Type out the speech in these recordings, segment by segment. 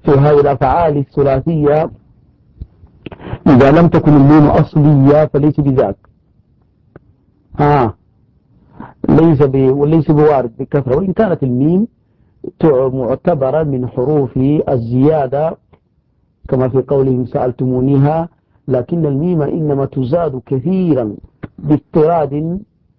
في هذه الأفعال الثلاثية إذا لم تكن الميم أصلية فليس بذاك. وليس بوارد بكثرة، وإن كانت الميم معتبرة من حروف الزيادة كما في قولهم سألتمونيها، لكن الميم إنما تزاد كثيرا باضطراد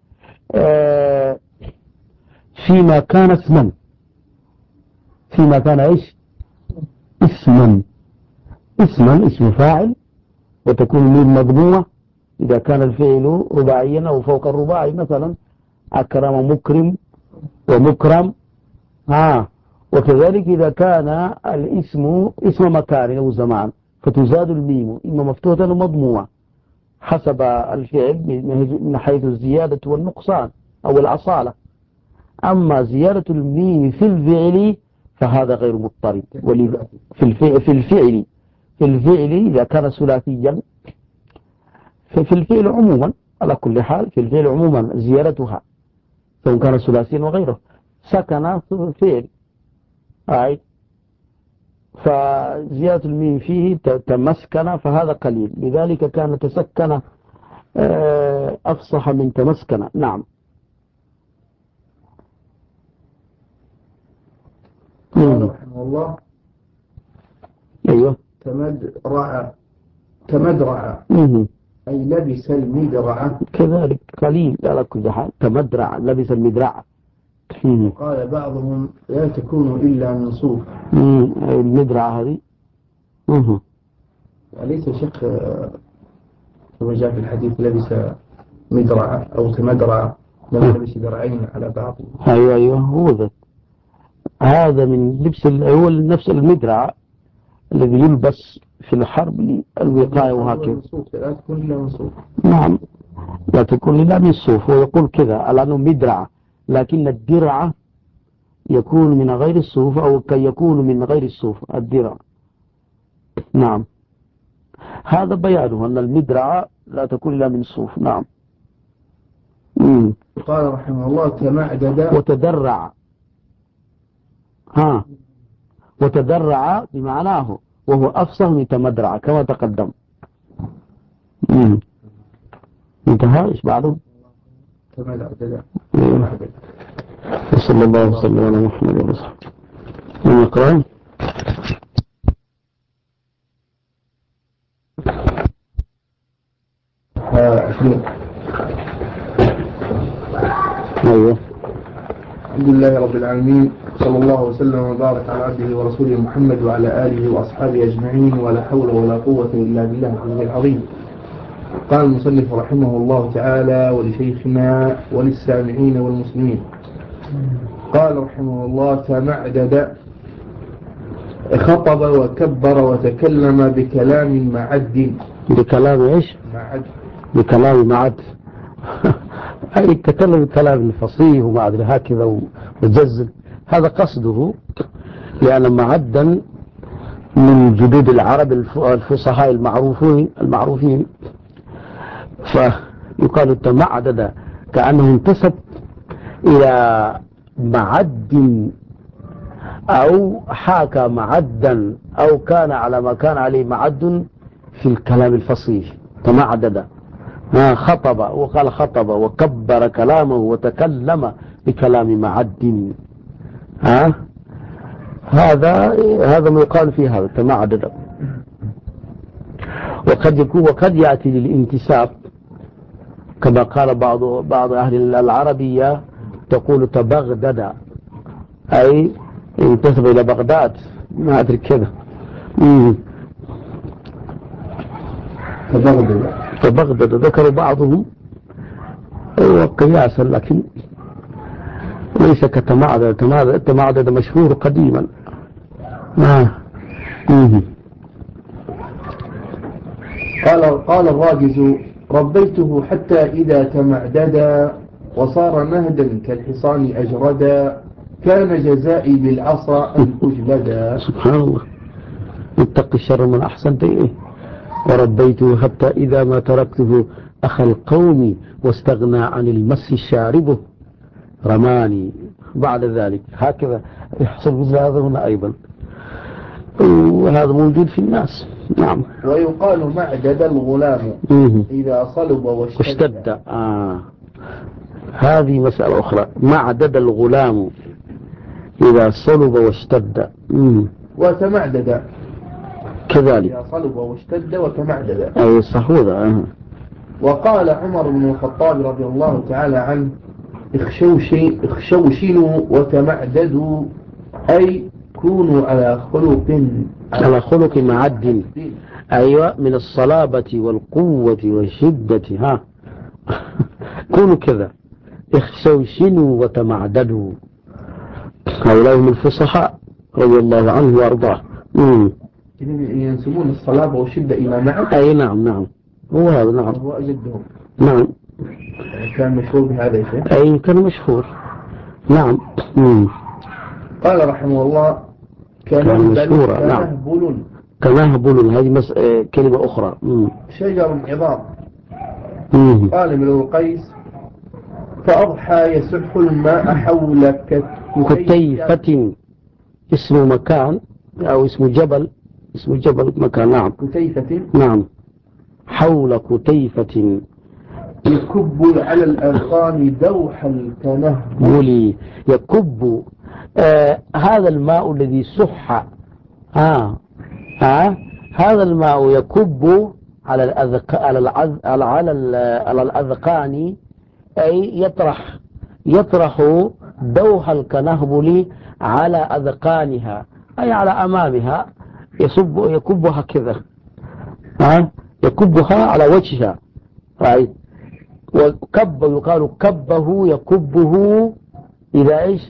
فيما كان اسما، فيما كان إيش؟ اسما اسم فاعل، وتكون الميم مضمومة إذا كان الفعل رباعيا أو فوق الرباعي، مثلا أكرم مكرم ومكرم. وكذلك إذا كان الاسم اسم مكان أو زمان فتزاد الميم إما مفتوحة أو مضمومة حسب الفعل من حيث الزيادة والنقصان أو الأصالة. أما زيادة الميم في الفعل فهذا غير مضطرد. في الفعل إذا كان ثلاثيا، في الفعل عموما على كل حال، في الفعل عموما زيادتها سواء كان ثلاثيا وغيره سكن فعل فزيادة الميم فيه تمسكن فهذا قليل، لذلك كان تسكن أفصح من تمسكن. نعم. قال رحمه الله أيوه تمدرع أي لبس المدرع، كذلك قليل على كل حال. تمدرع لبس المدرع. قال بعضهم لا تكون إلا من صوف. المدرعة هذه أليس شك كما جاء في الحديث لبس مدرع أو تمدرع لما لبس درعين على بعض. أيوه هو ذا، هذا من لبس هو نفس المدرع الذي يلبس في الحرب الوقاية وهكذا. لا تكون إلا من صوف. نعم لا تكون إلا من الصوف، ويقول كذا على أنه مدرع، لكن الدرع يكون من غير الصوف أو كي يكون من غير الصوف الدرع. نعم هذا بيانه أن المدرع لا تكون إلا من الصوف. نعم. قال رحمه الله تمعدد وتدرع. وتدرع بمعناه وهو أفصح من تمدرع كما تقدم. انتهى. إيش بعده؟ تمعدد. صلى الله وسلم على محمد وصحبه. من يقرأ؟ أيوه. الحمد لله رب العالمين، صلى الله وسلم وبارك على عبده ورسوله محمد وعلى آله وأصحابه أجمعين، ولا حول ولا قوة إلا بالله العظيم. قال المصنف رحمه الله تعالى ولشيخنا وللسامعين والمسلمين. قال رحمه الله تمعدد خطب وكبر وتكلم بكلام معد. بكلام إيش؟ معد. بكلام معد أي تكلم بكلام فصيح وما أدري هكذا وجزل، هذا قصده، لأن معدا من جدود العرب الفصحاء المعروفين فيقال تمعدد كأنه انتسب إلى معد أو حاكى معدا أو كان على ما كان عليه معد في الكلام الفصيح. تمعدد خطب، وقال خطب وكبر كلامه وتكلم بكلام معد. هذا ما يقال في هذا تمعدد. وقد يأتي للانتساب كما قال بعض أهل العربية تقول تبغدد أي انتسب إلى بغداد، ما أدري كذا. تبغدد ذكر بعضهم قياسا، لكن ليس كتمعدد. التمعدد مشهور قديما. قال الراجز ربيته حتى إذا تمعددا وصار مهدا كالحصان أجردا كان جزائي بالعصا أن أجلدا. سبحان الله. اتق الشر من أحسنت إليه. وربيته حتى إذا ما تركته أخى القوم واستغنى عن المس الشاربه رماني بعد ذلك. هكذا يحصل مثل هذا هنا أيضا. وهذا موجود في الناس. نعم. ويقال معدد الغلام إذا صلب واشتد. هذه مسألة أخرى. معدد الغلام إذا صلب واشتد. وتمعدد كذلك. إذا صلب واشتد وتمعدد. أي صحوذة. وقال عمر بن الخطاب رضي الله تعالى عنه: اخشوشنوا وتمعددوا، أي كونوا على خلق معد. أيوة، من الصلابة والقوة والشدة. كونوا كذا. اخشوشنوا وتمعددوا. هؤلاء هم الفصحاء رضي الله عنه وارضاه. ينسبون الصلابة والشدة إلى معد. أي نعم هو هذا. نعم هو أجدهم. نعم. كان مشهور بهذا الشيء. أي كان مشهور. نعم. قال رحمه الله: كان مشهورا. نعم. كنهبل. هذه كلمة أخرى. شجر عظام. قال ابن القيس: فأضحى يسح الماء حول كتيفة. اسم مكان أو اسم جبل مكان. نعم. كتيفة. نعم. حول كتيفة يكب على الأذقان دوح الكنهبل. يكب. هذا الماء الذي صح. هذا الماء يكب على الأذقان، أي يطرح دوح الكنهبل على أذقانها، أي على أمامها. يكبها كذا. يكبها على وجهها. وكب يقال كبه يكبه إذا إيش؟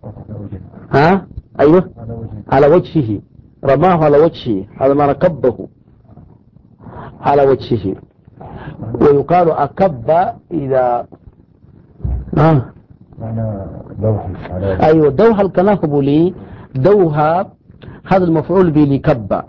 أيوه، على وجهه. رماه على وجهه، هذا ما كبه على وجهه. ويقال أكب إذا أيوه، دوح الكنهبل. دوها هذا المفعول به لكب.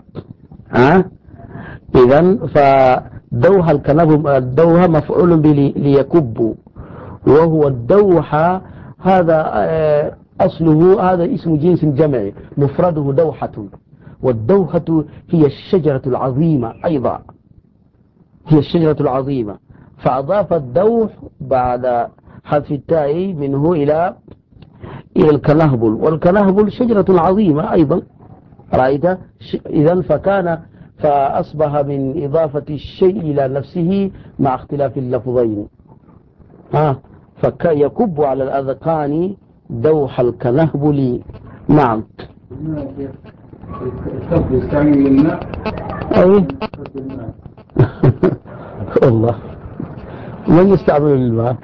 إذن فدوها الدوها مفعول به ليكب، وهو الدوحة. هذا أصله، هذا اسم جنس جمعي، مفرده دوحة. والدوحة هي الشجرة العظيمة أيضا، هي الشجرة العظيمة. فأضاف الدوح بعد حذف التاء منه إلى الكنهبل. والكنهبل شجرة عظيمة أيضا، رأيت؟ إذن فأصبح من إضافة الشيء إلى نفسه مع اختلاف اللفظين. فيكب على الأذقان دوح الكنهبل. نعم. يستعمل الماء. أي الله، من يستعمل الماء؟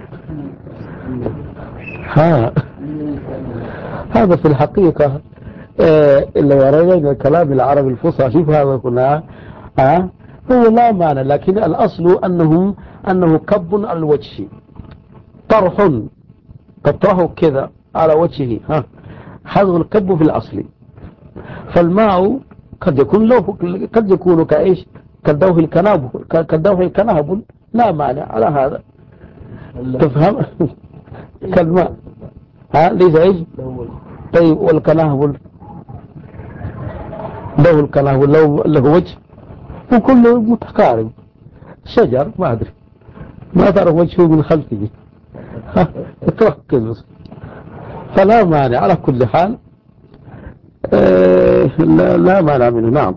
هذا في الحقيقة لو رأينا كلام العرب الفصحى، شوف هذا كنا هو لا معنى، لكن الأصل أنه كب على الوجه، طرح تطرحه كذا على وجهه. هذا الكب في الأصل. فالماء قد يكون كإيش؟ كالدوح الكنهبل. لا معنى على هذا، تفهم؟ كالماء. ليس إيش؟ طيب، والكنهبل له الكنهبل له وجه، وكله متقارب. شجر ما أدري، ما تعرف وجهه من خلفه. تركز. فلا مانع على كل حال. لا مانع منه. نعم.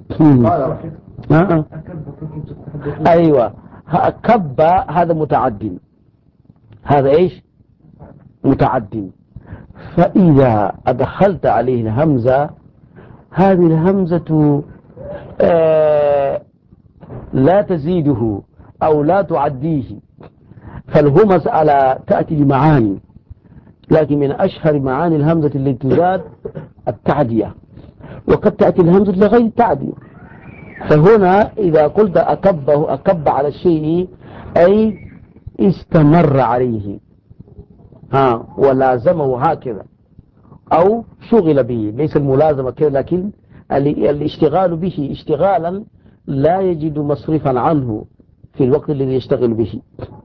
أيوة، كب هذا متعد. هذا إيش؟ متعد. فإذا أدخلت عليه الهمزة، هذه الهمزة لا تزيده أو لا تعديه. فالهمز تأتي لمعاني، لكن من أشهر معاني الهمزة التي تزاد التعدية، وقد تأتي الهمزة لغير التعدية. فهنا إذا قلت أكب على الشيء، أي استمر عليه ولازمه هكذا، أو شغل به. ليس الملازمة كذا، لكن الاشتغال به اشتغالا لا يجد مصرفا عنه في الوقت الذي يشتغل به.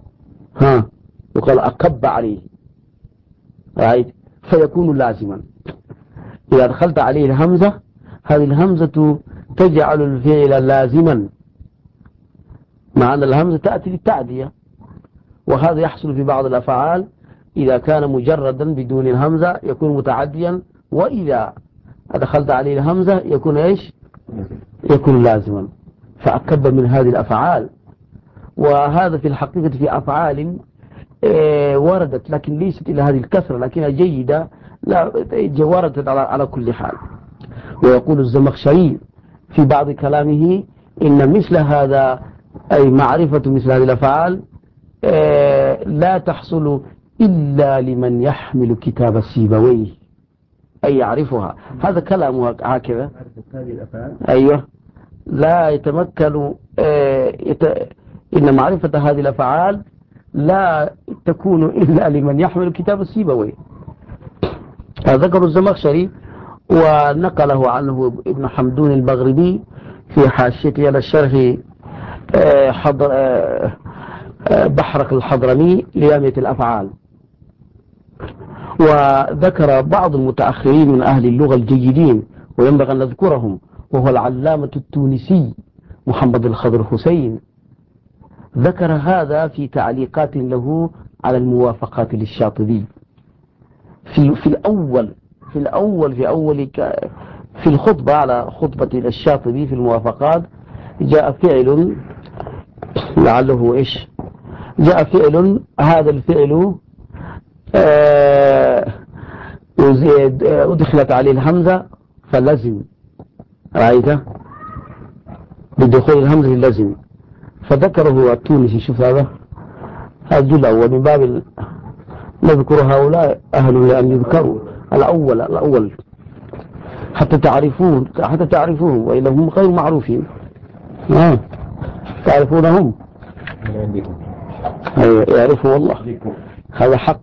يقال أكب عليه، فيكون لازما. إذا دخلت عليه الهمزة، هذه الهمزة تجعل الفعل لازما، مع أن الهمزة تأتي للتعدية، وهذا يحصل في بعض الأفعال إذا كان مجردا بدون الهمزة يكون متعديا، وإذا أدخلت عليه الهمزة يكون إيش؟ يكون لازما. فأكب من هذه الأفعال، وهذا في الحقيقة في أفعال وردت لكن ليست إلى هذه الكثرة لكنها جيدة، لا وردت على كل حال. ويقول الزمخشري في بعض كلامه إن مثل هذا أي معرفة مثل هذه الأفعال لا تحصل إلا لمن يحمل كتاب سيبويه أي يعرفها. هذا كلامه هكذا. أيوه، لا يتمكن إن معرفة هذه الأفعال لا تكون إلا لمن يحمل كتاب السيبويه. ذكر الزمخشري ونقله عنه ابن حمدون البغربي في حاشيته على الشرح بحرك الحضرمي ليامية الأفعال. وذكر بعض المتأخرين من أهل اللغة الجيدين وينبغي أن نذكرهم، وهو العلامة التونسي محمد الخضر حسين، ذكر هذا في تعليقات له على الموافقات للشاطبي في الخطبة على خطبة الشاطبي في الموافقات. جاء فعل لعله إيش، جاء فعل، هذا الفعل أدخلت عليه الهمزة فلزم، رأيته بدخول الهمزة لازم، فذكره التونسي. شوف هذا الجزء الأول من باب نذكر هؤلاء أهل أن يذكروا. الأول حتى تعرفوهم وإلا هم غير معروفين. تعرفونهم؟ يعرفوا والله، هذا حق.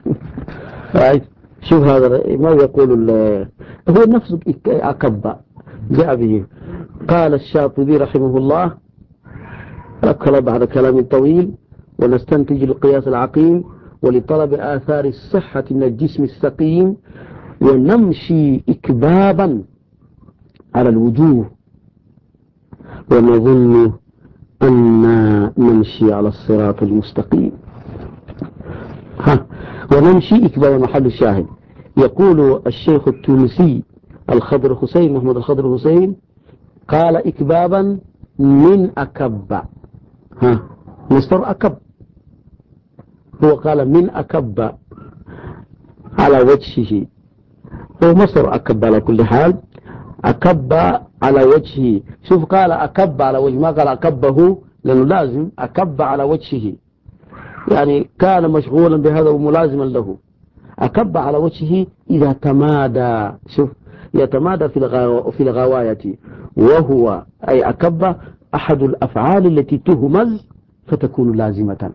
شوف هذا ما يقول هو نفسه أكبر جاء به. قال الشاطبي رحمه الله أكل بعد كلام طويل: ونستنتج القياس العقيم ولطلب آثار الصحة من الجسم السقيم، ونمشي إكبابا على الوجوه، ونظن أن نمشي على الصراط المستقيم. ونمشي إكبابا محل الشاهد. يقول الشيخ التونسي الخضر حسين محمد الخضر حسين قال إكبابا من أكب، مصدر أكب، هو قال من أكب على وجهه، هو مصدر أكب على كل حال، أكب على وجهه. شوف قال أكب على وجهه، ما قال أكبه، لأنه لازم أكب على وجهه، يعني كان مشغولا بهذا وملازما له. أكب على وجهه إذا تمادى، شوف يتمادى في الغواية، وهو أي أكب أحد الأفعال التي تهمز فتكون لازمة.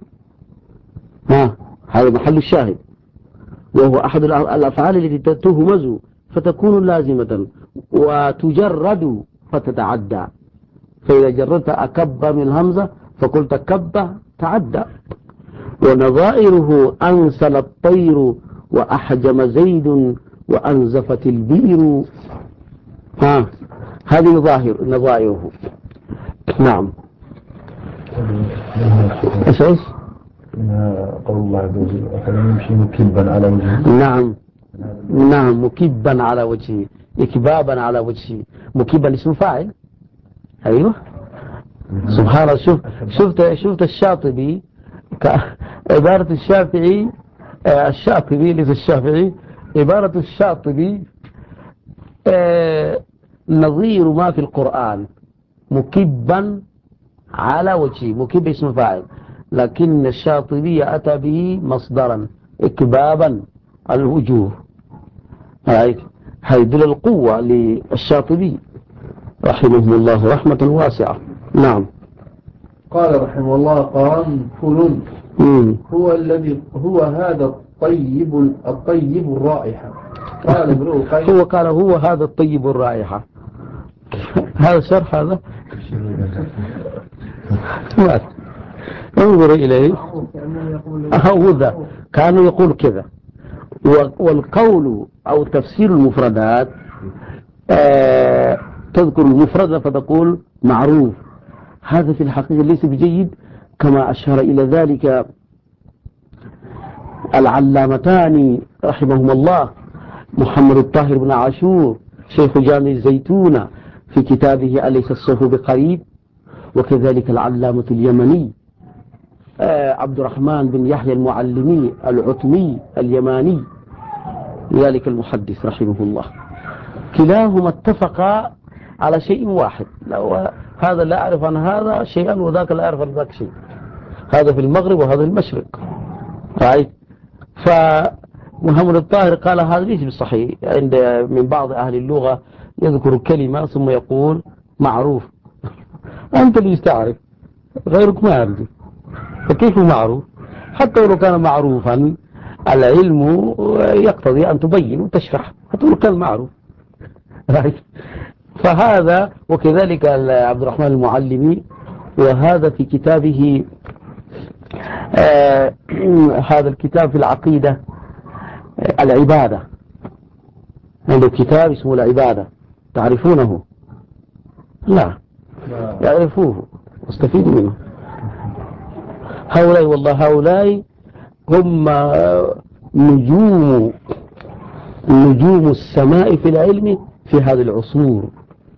هذا محل الشاهد، وهو أحد الأفعال التي تهمز فتكون لازمة وتجرد فتتعدى. فإذا جردت أكب من الهمزة فقلت كب تعدى. ونظائره أنسل الطير وأحجم زيد وأنزفت البئر. هذه نظائره. نعم. أساس قول الله عز وجل: أفلم يمشي مكبا على وجهه. نعم مكبا على وجهه، إكبابا على وجهه. مكبا اسم فاعل. أيوه سبحان الله. شفت الشاطبي عبارة الشافعي، الشاطبي ليس الشافعي، عبارة الشاطبي نظير ما في القرآن، مكبا على وجهه. مكب اسم فاعل، لكن الشاطبي أتى به مصدرا إكبابا الوجوه. هيدل القوة للشاطبي رحمه الله رحمة واسعة. نعم. قال رحمه الله: قرنفل هو هذا الطيب الرائحة. قال امرؤ القيس، هو قال هو هذا الطيب الرائحة. هذا شرح هذا. انظر إليه، هذا كانوا يقول كذا. والقول أو تفسير المفردات تذكر المفرد فتقول معروف، هذا في الحقيقة ليس بجيد، كما أشار إلى ذلك العلامتان رحمهما الله، محمد الطاهر بن عاشور شيخ جامع الزيتونة في كتابه أليس الصوف بقريب، وكذلك العلامة اليمني عبد الرحمن بن يحيى المعلمي العتمي اليماني ذلك المحدث رحمه الله، كلاهما اتفقا على شيء واحد، هذا لا أعرف عن هذا شيئا وذاك لا أعرف عن ذاك شيء، هذا في المغرب وهذا في المشرق. رأيت؟ فمحمد الطاهر قال هذا ليس بالصحيح، عند من بعض أهل اللغة يذكر كلمة ثم يقول معروف، أنت اللي تعرف غيرك ما يعرف، فكيف معروف؟ حتى لو كان معروفا العلم يقتضي أن تبين وتشرح، حتى لو كان معروف. فهذا وكذلك عبد الرحمن المعلمي، وهذا في كتابه هذا الكتاب في العقيدة العبادة، عنده كتاب اسمه العبادة، تعرفونه؟ لا يعرفوه واستفيدوا منه. هؤلاء والله هؤلاء هم نجوم السماء في العلم في هذه العصور.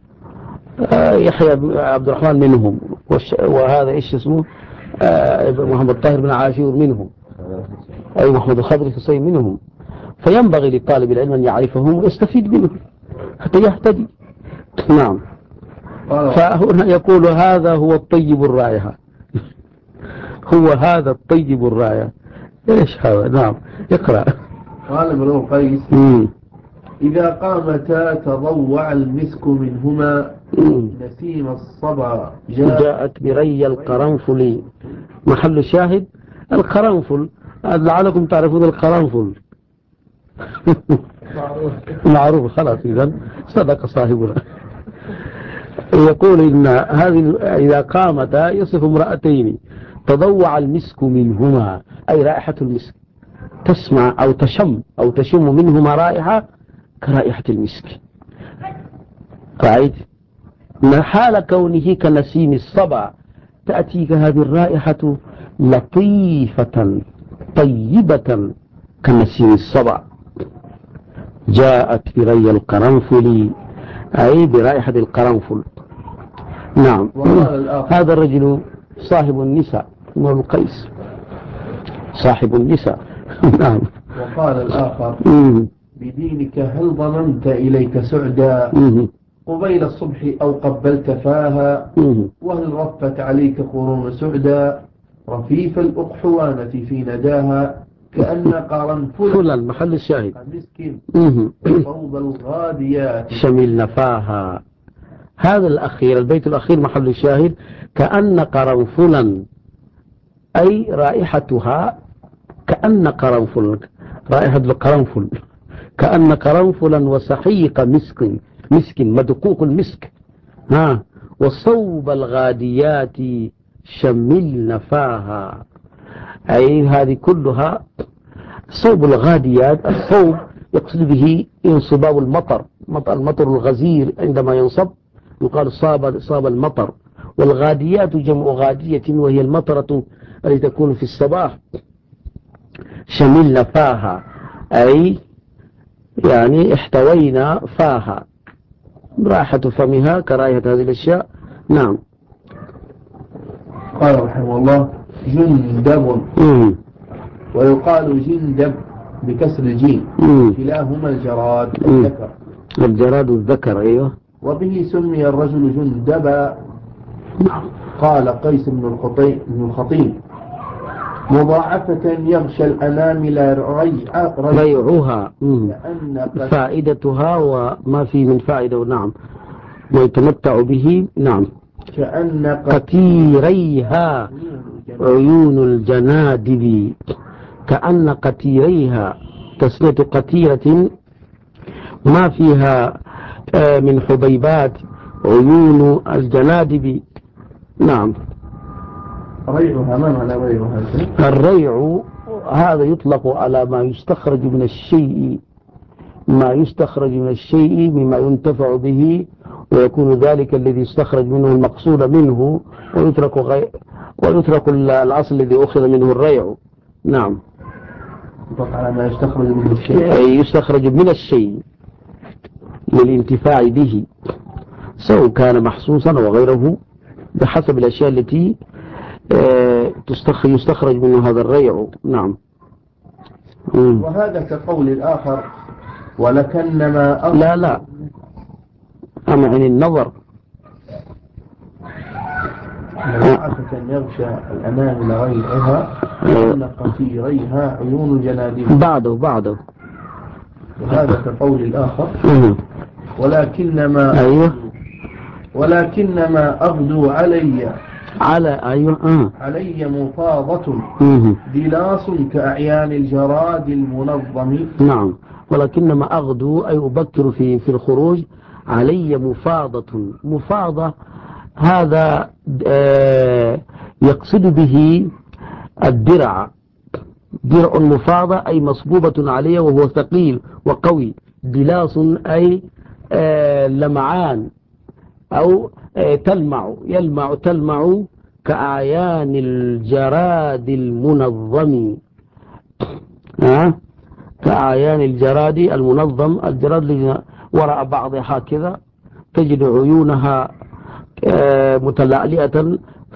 يحيى عبد الرحمن منهم، وهذا ايش اسمه محمد الطاهر بن عاشور منهم، أي محمد الخضر الحسين منهم. فينبغي للطالب العلم أن يعرفهم ويستفيد منهم حتى يهتدي. نعم. فهنا يقول هذا هو الطيب الرائحة هو هذا الطيب الرائحة. ايش هذا؟ نعم اقرأ. قال ابن القيس إذا قامتا تضوع المسك منهما نسيم الصبا جاءت بري القرنفل. محل الشاهد القرنفل، لعلكم تعرفون القرنفل. معروف خلاص، إذن صدق صاحبنا. يقول إن هذه إذا قامتا يصف امرأتين تضوع المسك منهما، أي رائحة المسك، تسمع أو تشم أو تشم منهما رائحة كرائحة المسك. رأيت؟ حال كونه كنسيم الصبا تأتيك هذه الرائحة لطيفة طيبة كنسيم الصبا. جاءت بري القرنفل، أي برائحة القرنفل. نعم. هذا الرجل صاحب النساء، ابن القيس صاحب النساء. نعم. وقال الآخر بدينك هل ضممت إليك سعدا قبيل الصبح أو قبلت فاها وهل رفت عليك قرون سعدا رفيف الأقحوانة في نداها كأن قرنفلا محل الشاهد مسكين صوب الغاديات شمل نفاها. هذا الأخير البيت الأخير محل الشاهد كأن قرنفلا، أي رائحتها كأن قرنفل، رائحة القرنفل كأن قرنفلا وسحيق مسك مدقوق المسك. وصوب الغاديات شمل نفاها، أي هذه كلها صوب الغاديات. الصوب يقصد به انصباب المطر، المطر الغزير عندما ينصب يقال صاب المطر، والغاديات جمع غادية وهي المطرة التي تكون في الصباح. شملنا فاها، أي يعني احتوينا فاها، راحة فمها كراهة هذه الأشياء. نعم. قال رحمه الله جندب ويقال جندب بكسر الجيم، كلاهما الجراد الذكر. الجراد الذكر، أيوه. وبه سمي الرجل جندبا. قال قيس بن الخطيب مضاعفة يغشى الأنامل ريعها، فائدتها وما في من فائدة. نعم. ويتمتع به. نعم. كأن قتيريها عيون الجنادب. كأن قتيريها تسمية قتيرة ما فيها من حبيبات عيون الجنادب. نعم. ريعها ما معنى ريعها؟ الريع هذا يطلق على ما يستخرج من الشيء، مما ينتفع به ويكون ذلك الذي يستخرج منه المقصود منه ويترك الأصل الذي أخذ منه الريع. نعم. يطلق على ما يستخرج منه الشيء، يستخرج من الشيء للانتفاع به، سواء كان محسوسا وغيره بحسب الأشياء التي يستخرج منه هذا الريع. نعم. وهذا كقول الآخر ولكنما لا أما عن النظر عافة يغشى الأمان لغيرها أن قصيريها عيون الجناديل. بعده وهذا كقول الآخر ولكنما أغدو علي علي مفاضة دلاس كأعيان الجراد المنظم. نعم. ولكنما أغدو أي أبكر في الخروج علي مفاضة هذا يقصد به الدرع. درع مفاضة أي مصبوبة عليه وهو ثقيل وقوي. دلاس أي لمعان أو تلمع كأعيان الجراد المنظم. كأعيان الجراد المنظم. الجراد وراء بعضها هكذا تجد عيونها متلألئة.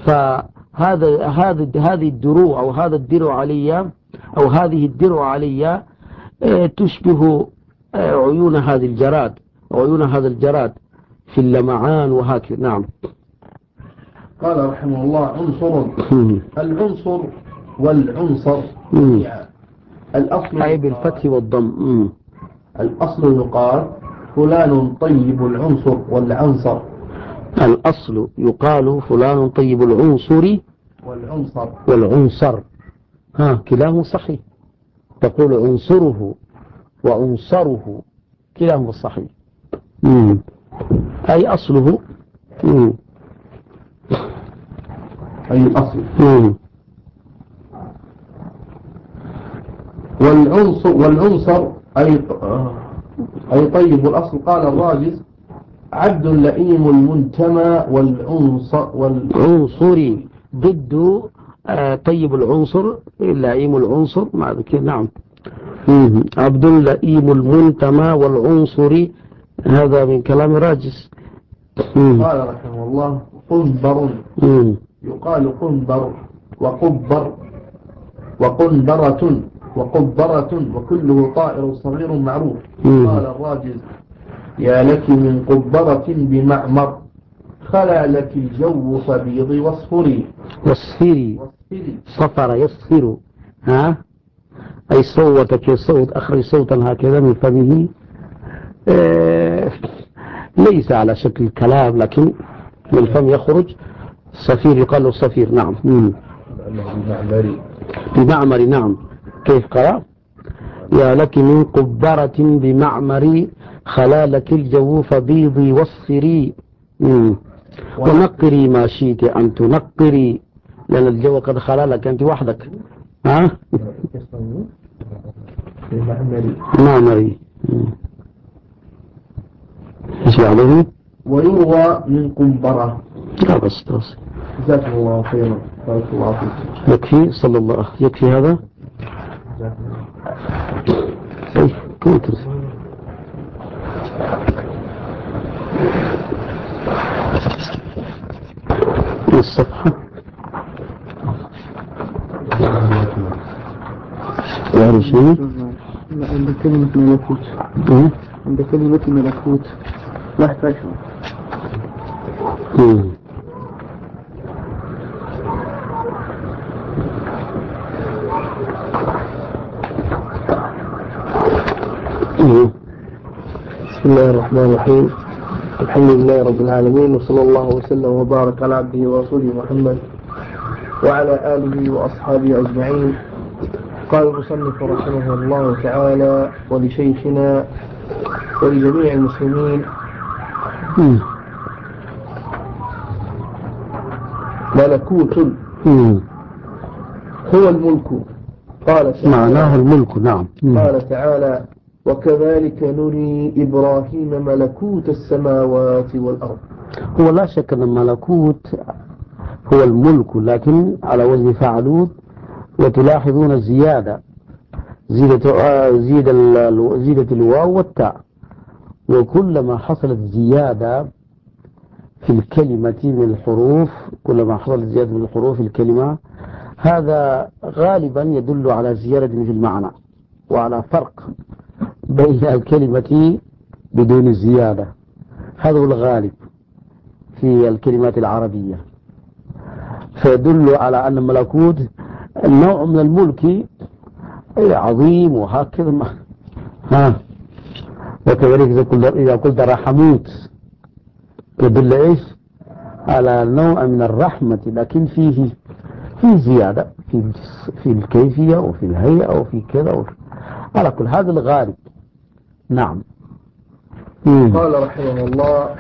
هذه الدروع أو هذا الدرع عليا أو هذه الدرع عليا تشبه عيون هذه الجراد وعيون هذا الجراد في اللمعان وهكذا. نعم. قال رحمه الله عنصر. العنصر والعنصر الأصل أي بالفتح والضم. الأصل يقال فلان طيب العنصر والعنصر. الأصل يقال فلان طيب العنصر والعنصر. كلاهما صحيح. تقول عنصره وعنصره كلاهما صحيح. أي أصله أي الأصل. والعنصر أي طيب الأصل. قال الراجز عبد لئيم المنتمى والعنصري ضد طيب العنصر لئيم العنصر مع ذلك. نعم. عبد لئيم المنتمى والعنصري هذا من كلام راجز. قال رحمه الله قنبر يقال قنبر وقنبرة وكله طائر صغير معروف. قال الراجز يا لك من قبرة بمعمر خلا لك الجو فبيض واصفري. صفر يصفر. أي صوتك الصوت أخرج صوتا هكذا من فمه ليس على شكل الكلام لكن من الفم يخرج صفير يقال له صفير. نعم. بمعمر. نعم. كيف قرأ يا لك من قبرة بمعمر خلالك الجو فبيضي واصفري. ونقري ما شئت أن تنقري لأن الجو قد خلالك أنت وحدك. معمري. ايش بعده؟ ويروى من قنبرة. لا بس جزاكم الله خيرا. بارك الله فيك. يكفي صلى الله. يكفي هذا. كنت الصفحة يعني شيء عند كلمة ملكوت. عند كلمة ملكوت لا يحتاج. بسم الله الرحمن الرحيم. الحمد لله رب العالمين وصلى الله وسلم وبارك على عبده ورسوله محمد وعلى آله وأصحابه أجمعين. قال المصنف رحمه الله تعالى ولشيخنا ولجميع المسلمين ملكوت هو الملك. قال معناه الملك. نعم. قال تعالى وكذلك نري إبراهيم ملكوت السماوات والأرض. هو لا شك أن الملكوت هو الملك، لكن على وزن فعلوت. وتلاحظون الزيادة، زيدة الواو والتاء، وكلما حصلت زيادة في الكلمة من الحروف، كلما حصلت زيادة من الحروف في الكلمة، هذا غالبا يدل على زيادة في المعنى وعلى فرق بين الكلمة بدون الزيادة. هذا هو الغالب في الكلمات العربية، فيدل على أن الملكوت نوع من الملك عظيم وهكذا. وكذلك إذا قلت رحموت يدل إيش على نوع من الرحمة، لكن فيه زيادة في الكيفية وفي الهيئة وفي كذا على كل هذا الغالب. نعم. قال رحمه الله: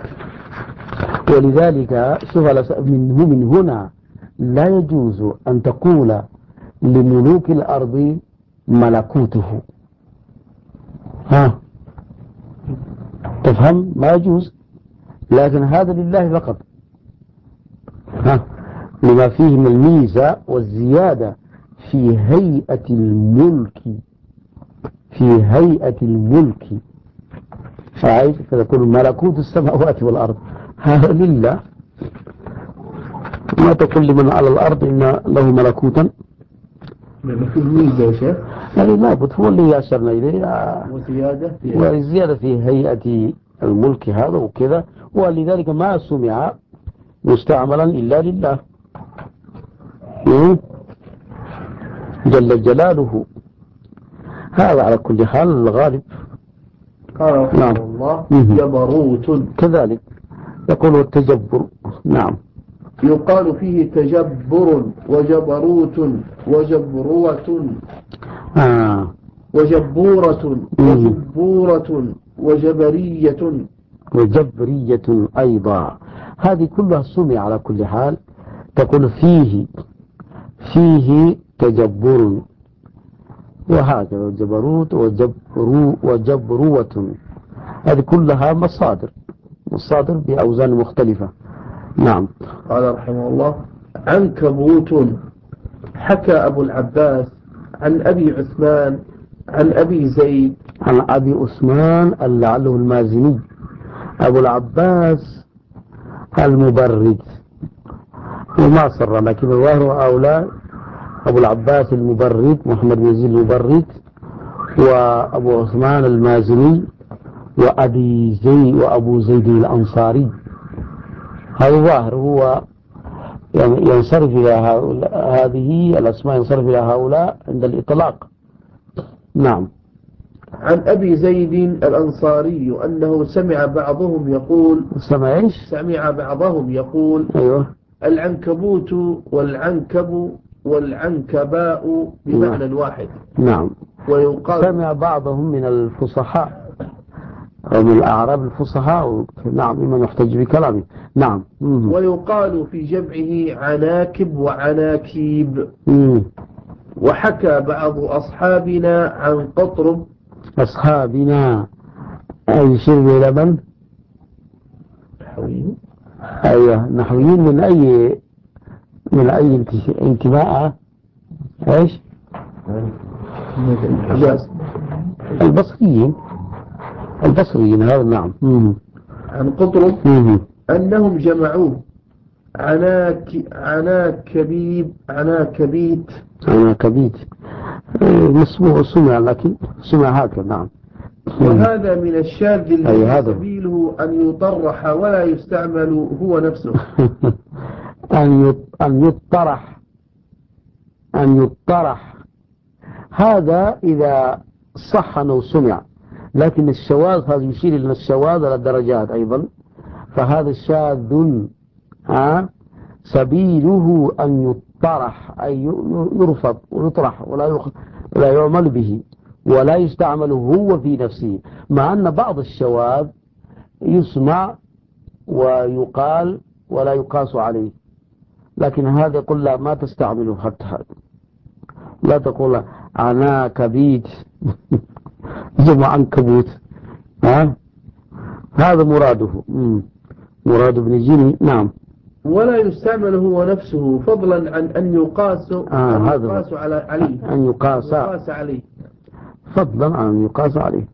ولذلك شوف من هنا لا يجوز أن تقول لملوك الأرض ملكوته. تفهم؟ ما يجوز، لكن هذا لله فقط، لما فيه من الميزة والزيادة في هيئة الملك، فتكون ملكوت السماوات والأرض، هذا لله. ما تقول لمن على الأرض إن له ملكوتا، لأنه فيه ميزة يا شيخ، يعني لابد هو اللي يأشرنا إليه، وزيادة في هيئة الملك هذا وكذا. ولذلك ما سمع مستعملا إلا لله جل جلاله. هذا على كل حال الغالب. قال رحمه الله: جبروت، كذلك يقول التجبر. نعم. يقال فيه تجبر وجبروت وجبروة وجبورة وجبورة وجبرية أيضا. هذه كلها سمع على كل حال. تقول فيه تجبر، وهكذا جبروت وجبروة. هذه كلها مصادر بأوزان مختلفة. نعم. قال رحمه الله: عنكبوت. حكى أبو العباس عن أبي عثمان عن أبي زيد عن أبي عثمان لعله المازني، أبو العباس المبرد، وما صر، لكن الظاهر أولى أبو العباس المبرد محمد بن يزيد المبرد، وأبو عثمان المازني، وأبو زيد الأنصاري. هذا ظاهر، هو ينصرف إلى هذه الأسماء، ينصرف إلى هؤلاء عند الإطلاق. نعم. عن أبي زيد الأنصاري أنه سمع بعضهم يقول، سمع بعضهم يقول: أيوه. العنكبوت والعنكب والعنكباء بمعنى واحد. نعم. ويقال سمع بعضهم من الفصحاء أو من الأعراب الفصحاء، نعم، ممن يحتج بكلامه. نعم. ويقال في جمعه عناكب وعناكيب. وحكى بعض أصحابنا عن قطرب. أصحابنا أي شرب لبن؟ نحويين. أيوه، نحويين. من أي انتماء؟ إيش؟ البصريين هذا. نعم. عن قطرب أنهم جمعوه عناكبيت. مسموع سمع، لكن سمع هكذا. نعم. وهذا من الشاذ الذي سبيله أن يطرح ولا يستعمل هو نفسه. أن يطرح هذا إذا صح أنه سمع، لكن الشواذ هذا يشير إلى الشواذ على الدرجات أيضا، فهذا شاذ سبيله أن يطرح، أي يرفض ويطرح ولا يعمل به ولا يستعمل هو في نفسه، مع أن بعض الشواذ يسمع ويقال ولا يقاس عليه. لكن هذا يقول لا، ما تستعمله حتى هذا، لا تقول عناكبيت جمع عنكبوت. هذا مراده. مراد ابن جني. نعم. ولا يستعمل هو نفسه فضلا عن أن يقاس عليه أن يقاس عليه فضلا عن أن يقاس عليه،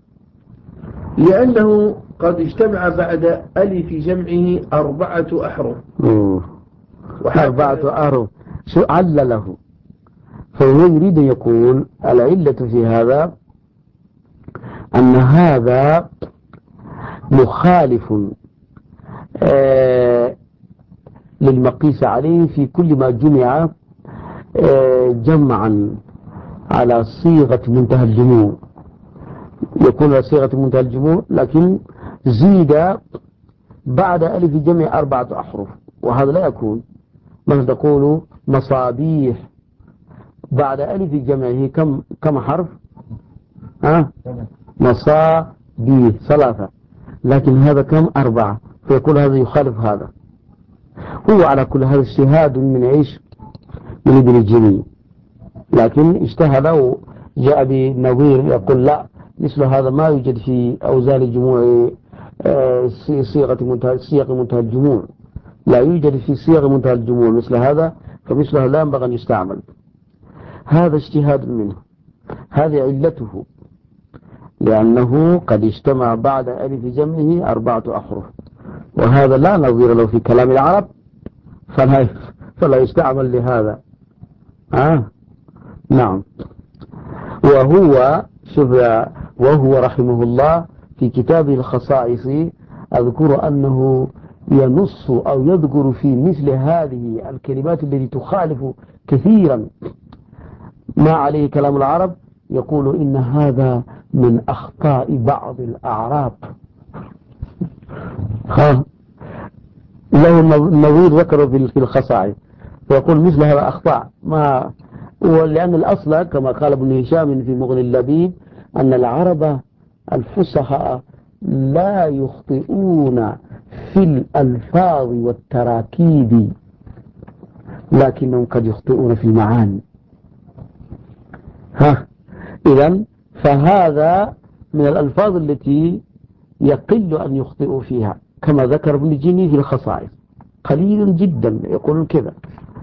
لأنه قد اجتمع بعد ألف جمعه 4 أحرف. 4 أحرف. شو علله؟ فهو يريد أن يقول العلة في هذا أن هذا مخالف للمقيس عليه في كل ما جمع جمعا على صيغة منتهى الجموع، يكون على صيغة منتهى الجموع لكن زيد بعد ألف جمع 4 أحرف، وهذا لا يكون. مثلا تقول مصابيح، بعد ألف جمعه كم حرف؟ مصابيح 3، لكن هذا كم؟ 4، فيقول هذا يخالف هذا. هو على كل هذا اجتهاد من عيش من ابن الجني، لكن اجتهد وجاء بنظير يقول لا، مثل هذا ما يوجد في أوزان الجموع صيغ منتهى الجموع، لا يوجد في صيغ منتهى الجموع مثل هذا، فمثلها لا ينبغي أن يستعمل. هذا اجتهاد منه، هذه علته، لأنه قد اجتمع بعد ألف جمعه 4 أحرف، وهذا لا نظير له في كلام العرب، فلا يستعمل لهذا. نعم. وهو رحمه الله في كتابه الخصائص أذكر أنه ينص أو يذكر في مثل هذه الكلمات التي تخالف كثيرا ما عليه كلام العرب، يقول إن هذا من أخطاء بعض الأعراب. له النظير ذكره في الخصائص، ويقول مثل هذا أخطاء ما، ولأن الأصل كما قال ابن هشام في مغني اللبيب أن العرب الفصحاء لا يخطئون في الألفاظ والتراكيب، لكنهم قد يخطئون في المعاني. إذن فهذا من الألفاظ التي يقل أن يخطئوا فيها، كما ذكر ابن جني في الخصائص، قليل جدا يقولون كذا.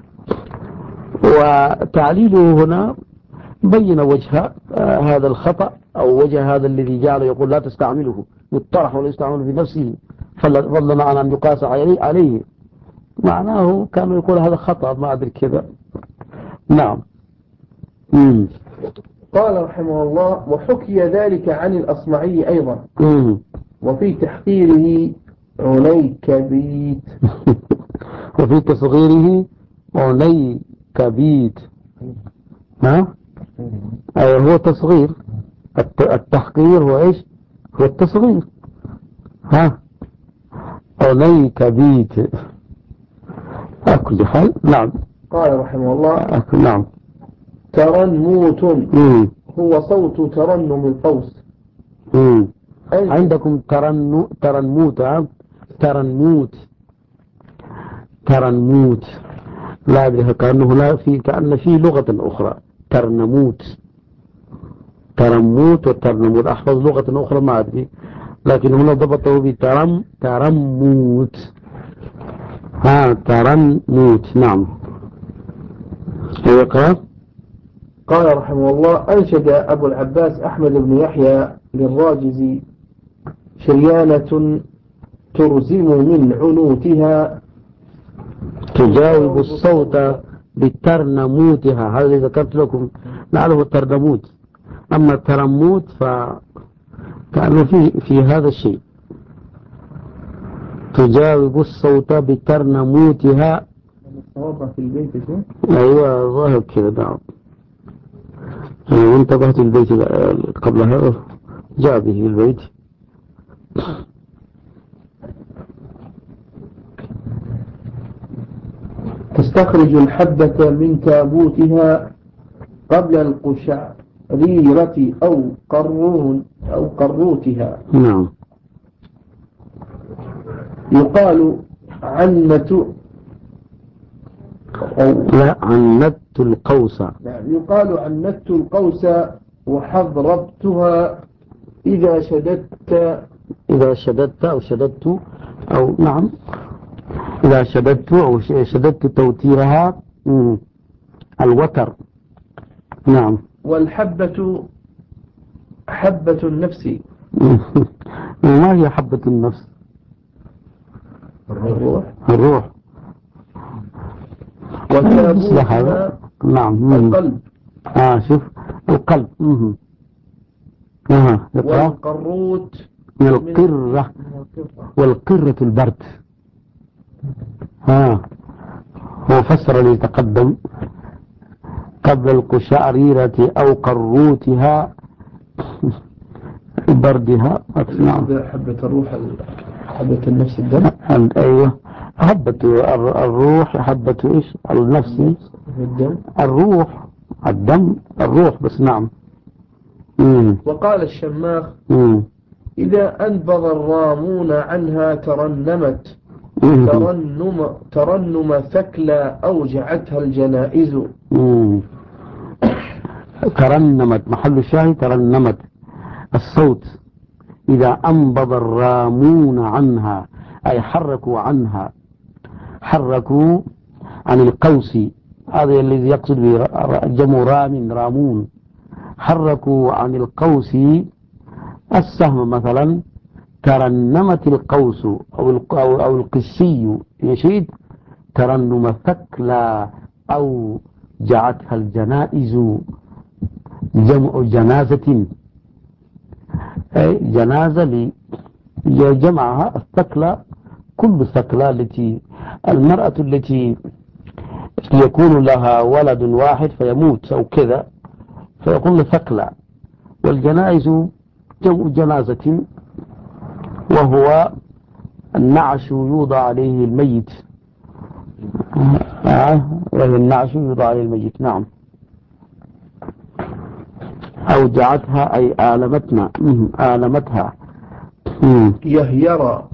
وتعليله هنا بين وجه هذا الخطأ، أو وجه هذا الذي جعله يقول لا تستعمله، يطرح ولا يستعمله في نفسه فضلا عن أن يقاس عليه. معناه كانوا يقول هذا خطأ، ما أدري كذا. نعم. قال رحمه الله: وحكي ذلك عن الأصمعي أيضا، وفي تحقيره عنيكبيت وفي تصغيره عنيكبيت. هو تصغير. التحقير هو إيش؟ هو التصغير. عنيكبيت أكل حال. نعم. قال رحمه الله: نعم. ترنموت هو صوت ترنم القوس. عندكم ترنموت. لا أدري كأنه لا كأن في لغة أخرى ترنموت وترنموت، أحفظ لغة أخرى ما أدري، لكن هنا ضبطه ترنموت. ترنموت. نعم. قال رحمه الله: أنشد أبو العباس أحمد بن يحيى للراجزي: شريانة ترزم من عنوتها تجاوب الصوت بترنموتها. هذا ذكرت لكم لعله الترنموت، أما الترنموت فكأنه في هذا الشيء. تجاوب الصوت بترنموتها. في البيت شيء؟ أيوة ظاهر كذا. نعم. وانتبهت البيت قبل هذا جاء به البيت. تستخرج الحبة من تابوتها قبل القشعريرة أو قروتها. نعم. يقال عنة القوس. يقال عنت القوس وحضربتها إذا شددت أو شددت أو نعم إذا شددت أو شددت توتيرها الوتر. نعم. والحبة حبة النفس. ما هي حبة النفس؟ الروح. وتابوتها نعم. القلب. شوف القلب. والقروت من القرة. والقرة البرد. هو فسر لي تقدم قبل القشعريرة أو قروتها بردها. نعم. حبة الروح حبة النفس الدم. أيوه حبة الروح حبة إيش النفس الدم. الروح الدم الروح بس. نعم. وقال الشماخ إذا أنبض الرامون عنها ترنمت ترنم ثكلى أوجعتها الجنائز. ترنمت محل الشاهد ترنمت الصوت. إذا أنبض الرامون عنها أي حركوا عنها، حركوا عن القوس. هذا الذي يقصد به جمع رامون. حركوا عن القوس السهم مثلا. ترنمت القوس أو القسي يشيد ترنم ثكلى أو جعتها الجنائز. جمع جنازة أي جنازة جمعها الثكلى. كل ثكلى التي المرأة التي يكون لها ولد واحد فيموت أو كذا فيقول ثكلى. والجنائز جمع جنازة وهو النعش يوضع عليه الميت. وهي النعش يوضع عليه الميت. نعم. أوجعتها أي آلمتنا آلمتها. يهيرا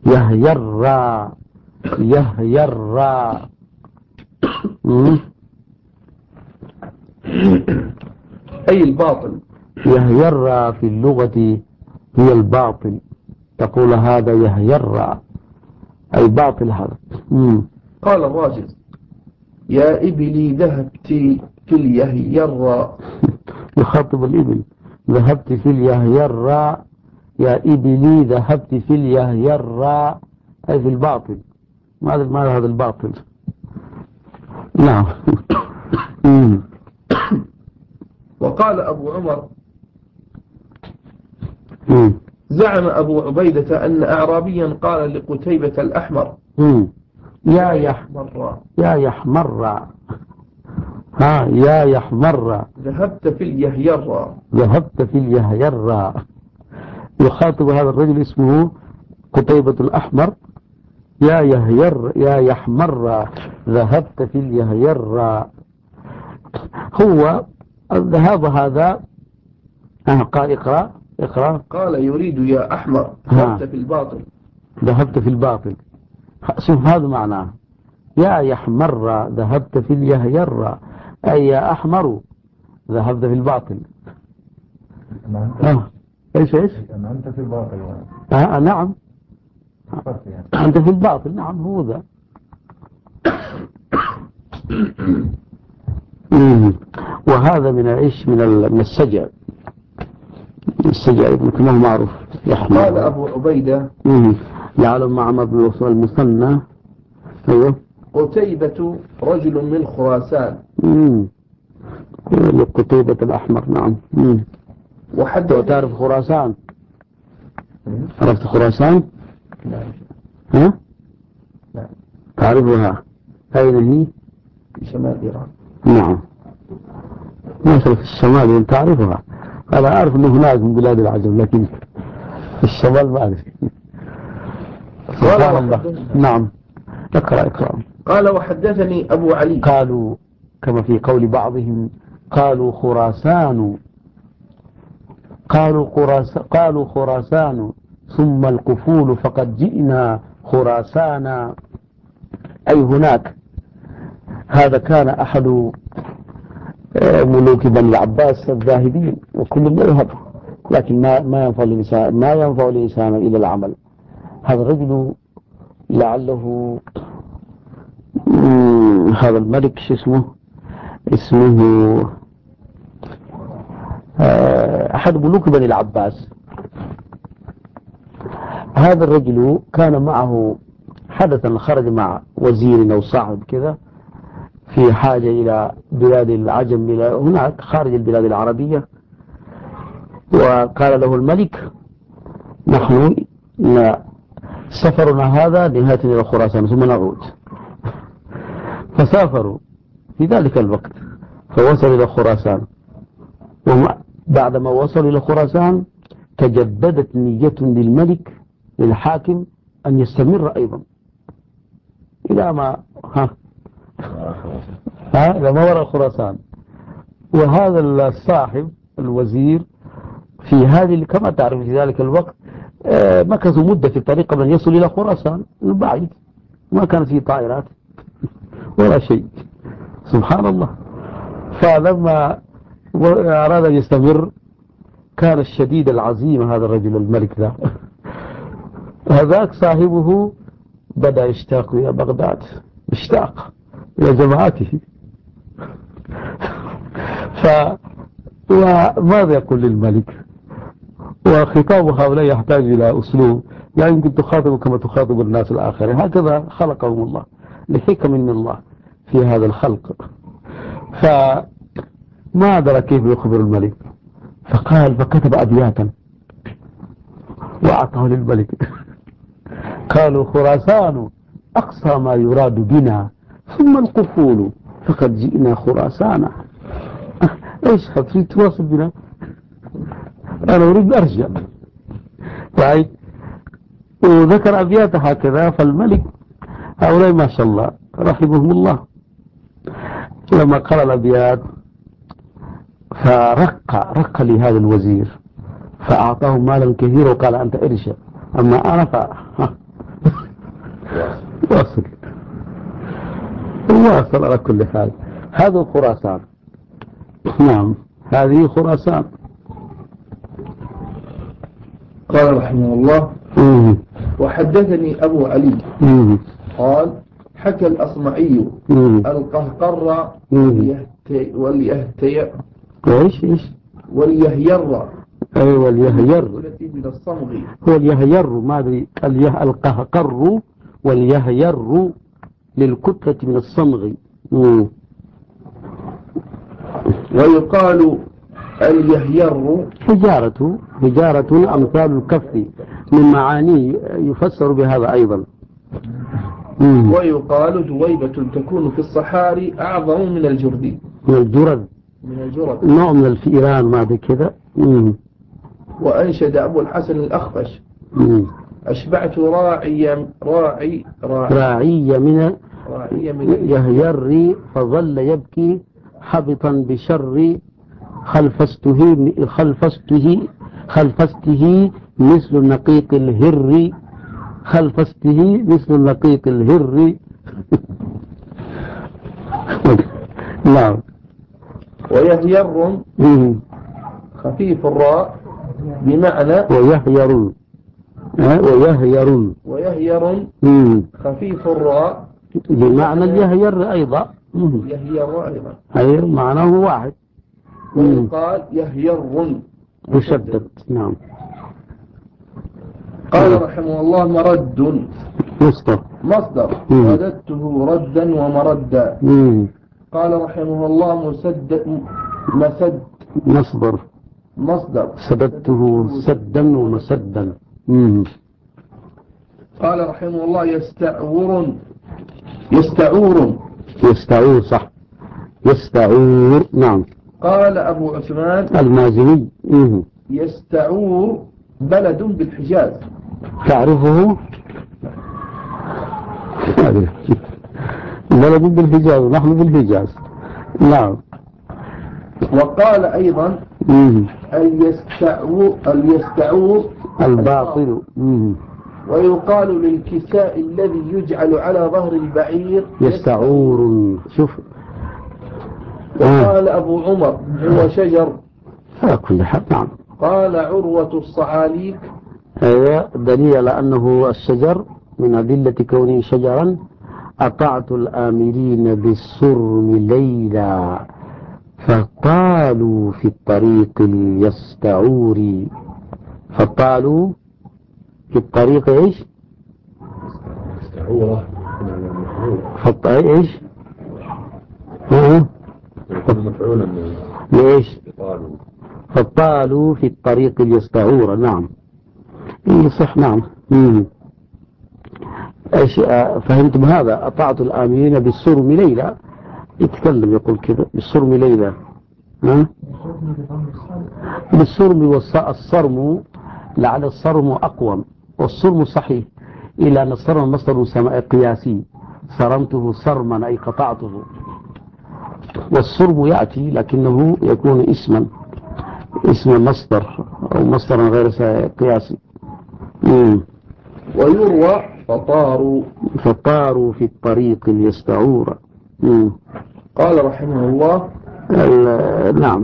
أي الباطل. يهيرا في اللغة هي الباطل. تقول هذا يهيرا أي باطل هذا. قال الراجل يا إبلي ذهبت في اليهيرا. يخاطب الإبل ذهبت في اليهيرا. يا إبلي ذهبت في اليهيرا أي في الباطل. ماذا هذا الباطل؟ نعم. وقال أبو عمر زعم أبو عبيدة أن أعرابيا قال لقتيبة الأحمر يا يحمر يا يحمر ذهبت في اليهيرا. ذهبت في اليهيرا. يخاطب هذا الرجل اسمه قتيبة الأحمر. يا يحمر ذهبت في اليهيرا. هو الذهاب هذا قال اقرأ. قال يريد يا أحمر ذهبت في الباطل. ذهبت في الباطل. شوف هذا معناه يا يحمر ذهبت في اليهيرا أي يا أحمر ذهبت في الباطل. ايش أنت في الباطل. نعم أنت في الباطل. نعم هو ذا. وهذا من ايش من السجع. السجع كما هو معروف. قال أبو عبيدة يعلم مع مبلوغ المثنى. أيوه قتيبة رجل من خراسان. قتيبة الأحمر. نعم. تعرف خراسان؟ عرفت خراسان؟ لا. تعرفها؟ أين هي؟ في شمال إيران. نعم. مثل في الشمال أنت تعرفها. أنا أعرف أنه هناك من بلاد العجم لكن في الشمال ما أعرف. نعم. اقرأ. قال وحدثني أبو علي. قالوا كما في قول بعضهم قالوا خراسان ثم القفول فقد جئنا خراسان أي هناك. هذا كان أحد ملوك بني العباس الذاهبين وكل يذهب لكن ما ينفع الإنسان إلى العمل. هذا الرجل لعله هذا الملك شو اسمه أحد ملوك بني العباس. هذا الرجل كان معه حدثا، خرج مع وزير أو صاحب كذا في حاجة إلى بلاد العجم، إلى هناك خارج البلاد العربية، وقال له الملك نحن سفرنا هذا نهاية إلى خراسان ثم نعود. فسافروا في ذلك الوقت فوصلوا إلى خراسان، وبعدما وصلوا إلى خراسان تجددت نية للملك للحاكم أن يستمر أيضا إلى ما إلى ما وراء خراسان. وهذا الصاحب الوزير في هذه كما تعرف في ذلك الوقت مكثوا مدة في الطريق قبل أن يصل إلى خراسان البعيد، ما كانت فيه طائرات ولا شيء، سبحان الله. فلما أراد أن يستمر كان الشديد العزيمة هذا الرجل الملك ذا هذاك صاحبه بدأ يشتاق إلى بغداد، اشتاق إلى جماعته. وماذا يقول للملك؟ وخطاب هؤلاء يحتاج إلى أسلوب، يعني يمكن تخاطب كما تخاطب الناس الآخرين، هكذا خلقهم الله لحكم من الله في هذا الخلق. فما أدرى كيف يخبر الملك، فكتب أبياتا وأعطاه للملك. قالوا خراسان أقصى ما يراد بنا، ثم القفول فقد جئنا خراسانا. ايش تريد تواصل بنا؟ انا اريد ارجع. طيب، وذكر ابيات هكذا. فالملك هؤلاء ما شاء الله رحمهم الله لما قرأ الابيات فرق لهذا الوزير فاعطاه مالا كثيرا وقال انت ارجع، اما انا واصل على كل حال. هذا خراسان. نعم، هذه خراسان. قال رحمه الله وحدثني أبو علي قال حكى الأصمعي القهقر واليهير من الصمغ. هو اليهير، ما أدري القهقر واليهير للكتلة من الصمغ. ويقال اليهير حجارة أمثال الكف، من معانيه يفسر بهذا أيضا. ويقال دويبة تكون في الصحاري أعظم من الجرد. من الجرد نوع من الفئران ما بكذا. وأنشد أبو الحسن الأخفش أشبعت راعي من يهير فظل يبكي حبطا بشر خلفسته مثل النقيق الهر. نعم. ويهير خفيف الراء بمعنى ويهير خفيف الراء بمعنى اليهير أيضا. يهير معناه واحد. ويقال يهير مشدد. نعم. قال رحمه الله مرد مصدر رددته ردا ومردا. قال رحمه الله مصدر سددته سدا ومسدا. قال رحمه الله يستعور صح، يستعور. نعم. قال أبو عثمان المازني يستعور بلد بالحجاز. تعرفه؟ بلد بالحجاز، نحن بالحجاز. نعم. وقال أيضا اليستعور الباطل. ويقال للكساء الذي يجعل على ظهر البعير يستعور. شوف. وقال أبو عمر هو شجر. على كل حال. نعم. قال عروة الصعاليك. هذا دليل على أنه الشجر من أدلة كونه شجرا. أطعت الآمرين بالسرم ليلا فطالوا في الطريق اليستعور. فطالوا في الطريق إيش؟ إيش؟ ليش؟ فطالوا في الطريق اليستعور. نعم صح. نعم. إيش فهمتم هذا؟ أطعت الآمرين بالسرم ليلى. يتكلم يقول كذا بالسرم ليلى. بالسرم والصرم لعل الصرم أقوم والصرم صحيح إلى أن الصرم مصدر قياسي. صرمته صرما أي قطعته. والصرم يأتي لكنه يكون اسم مصدر أو مصدر غير قياسي. ويروى فطاروا في الطريق ليستعور. قال رحمه الله نعم.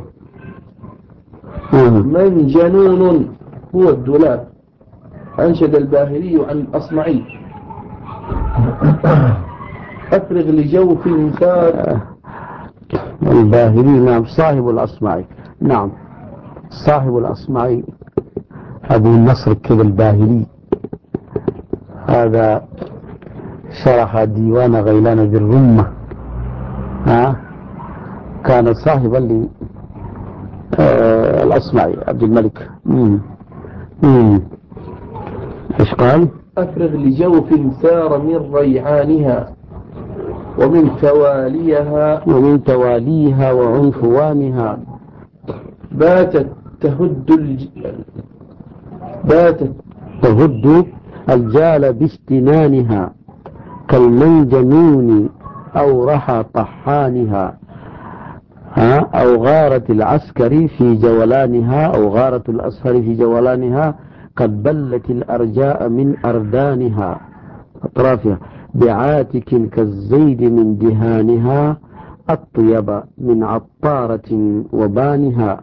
من جنون هو الدولاب. أنشد الباهلي عن الأصمعي. أفرغ لجوف ثار. الباهلي نعم صاحب الأصمعي. نعم صاحب الأصمعي أبو النصر كذا الباهلي. هذا شرح ديوان غيلان ذي الرمة. كان صاحبا للأصمعي عبد الملك. ايش قال؟ أفرغ لجوف ثار من ريعانها ومن تواليها وعنفوانها. باتت تهد الجال باستنانها كالمنجنون أو رحى طحانها. أو غارة العسكر في جولانها أو غارة الأسفر في جولانها قد بلت الأرجاء من أردانها أطرافها بعاتك كالزيد من دهانها الطيب من عطارة وبانها.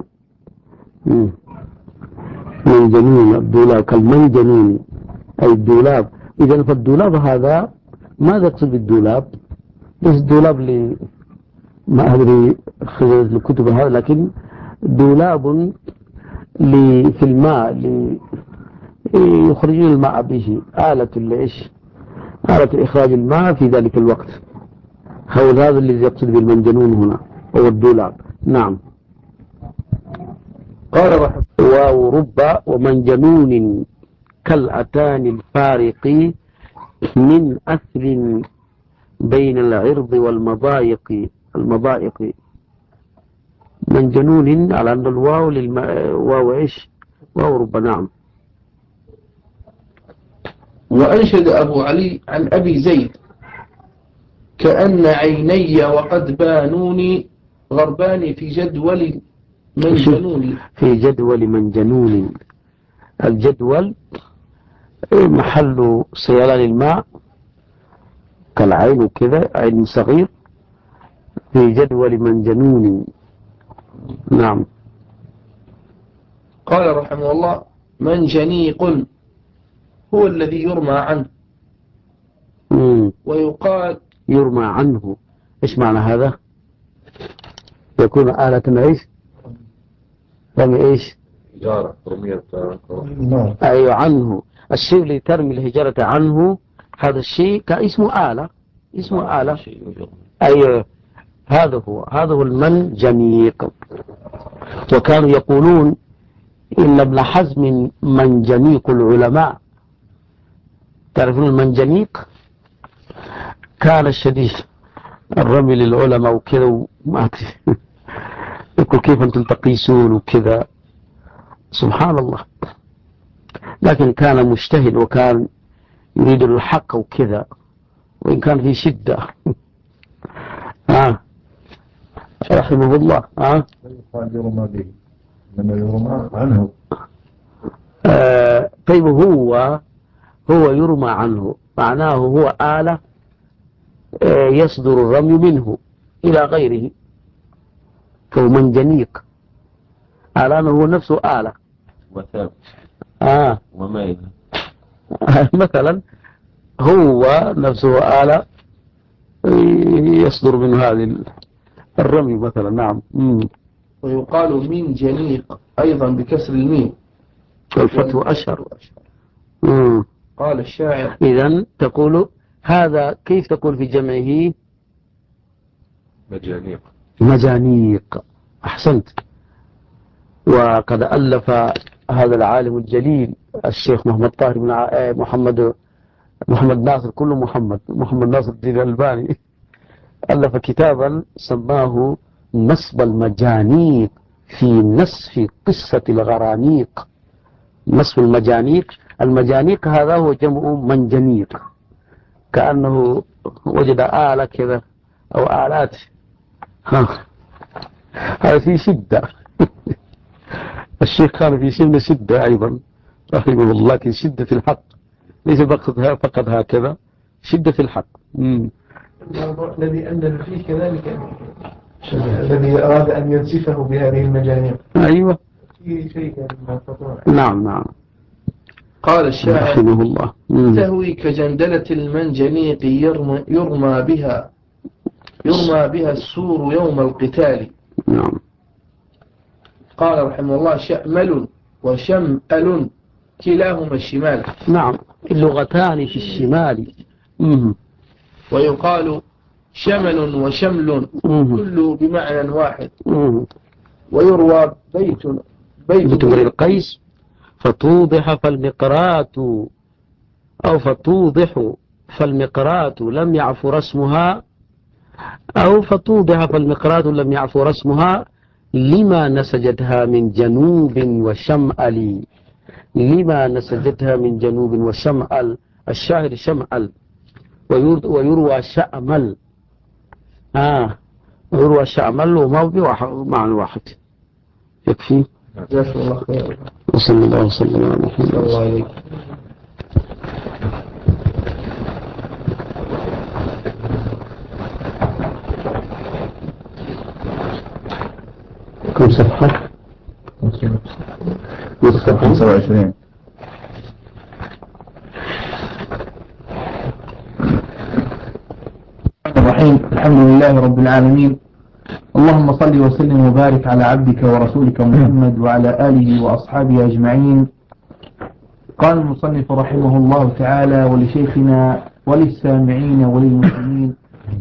من جنون الدولاب كالمنجنون أي الدولاب. إذن فالدولاب هذا ماذا يقصد بالدولاب؟ ليس الدولاب ما أدري خرج الكتب هذا لكن دولاب في الماء يخرجون الماء به. آلة إخراج الماء في ذلك الوقت. هذا الذي يقصد بالمنجنون هنا هو الدولاب. نعم. قال رحمه ورب ومنجنون كالأتان الفارق من أثر بين العرض والمضايق. منجنون على أن الواو واو إيش؟ واو رب. نعم. وأنشد أبو علي عن أبي زيد كأن عيني وقد بانوني غربان في جدول منجنون. في جدول منجنون. الجدول محل سيلان الماء كالعين كذا عين صغير في جدول منجنون. نعم. قال رحمه الله منجنيق هو الذي يرمى عنه. ويقال يرمى عنه. إيش معنى هذا؟ يكون آلة إيش؟ رمي إيش؟ جارة رمية. أيوة عنه. الشيء اللي ترمي الهجرة عنه هذا الشيء كاسمه آلة. اسمه آلة. أيوة هذا هو المنجنيق. وكانوا يقولون إن ابن حزم منجنيق العلماء. تعرفون المنجنيق؟ كان الشديد الرمي للعلماء وكذا يقول كيف أنتم تقيسون وكذا. سبحان الله. لكن كان مجتهد وكان يريد الحق وكذا وإن كان في شدة. رحمه الله. يقال يرمى به لما يرمى عنه. طيب هو يرمى عنه معناه هو آلة يصدر الرمي منه إلى غيره فهو منجنيق. الآن هو نفسه آلة وثاب ومايل مثلا هو نفسه آلة يصدر من هذه الرمي مثلا. نعم. ويقال من جنيق أيضا بكسر الميم والفتو أشهر. قال الشاعر إذن تقول هذا كيف تقول في جمعه؟ مجانيق. أحسنت. وقد ألف هذا العالم الجليل الشيخ محمد طاهر بن محمد ناصر، كل محمد ناصر الدين الألباني، ألف كتابا سماه نصب المجانيق في نصف قصة الغرانيق. نصف المجانيق، المجانيق هذا هو جمع منجنيق، كأنه وجد آلة كذا أو آلات. هذا في شدة. الشيخ كان في سن شدة أيضا رحمه الله، لكن شدة الحق، ليس فقط هكذا، شدة الحق. الموضوع الذي أنزل فيه كذلك الذي أراد أن ينسفه بهذه المجانيق. أيوة. في شيء. نعم. قال الشاعر رحمه الله تهوي كجندلة المنجنيق يرمى بها السور يوم القتال. نعم. قال رحمه الله شأمل وشمأل كلاهما الشمال. نعم، اللغتان في الشمال. ويقال شمل وشمل كله بمعنى واحد. ويروى بيت امرئ القيس فتوضح فالمقرات، أو فتوضح فالمقرات لم يعف رسمها، أو فتوضح فالمقرات لم يعف رسمها لما نسجتها من جنوب وشمأل. لما نسجتها من جنوب وشمأل، الشاعر شمأل. ويروى شأمل. يروى شأمل وموضع معنى واحد. يكفي. جزاك الله خير. وصلى الله وسلم على محمد. الله عليك. كم صفحة؟ 25. الرحيم. الحمد لله رب العالمين، اللهم صل وسلم وبارك على عبدك ورسولك محمد وعلى آله وأصحابه أجمعين. قال المصنف رحمه الله تعالى: ولشيخنا وللسامعين وللمسلمين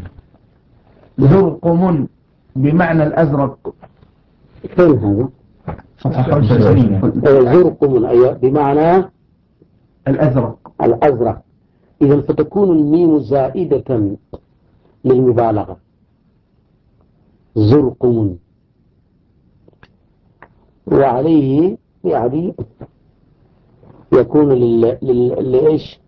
زرقم بمعنى الأزرق. فين هذا؟ صفحة 25. زرقم أيوة بمعنى الأزرق. إذا فتكون الميم زائدة للمبالغة. زرقم. وعليه يعني يكون لإيش؟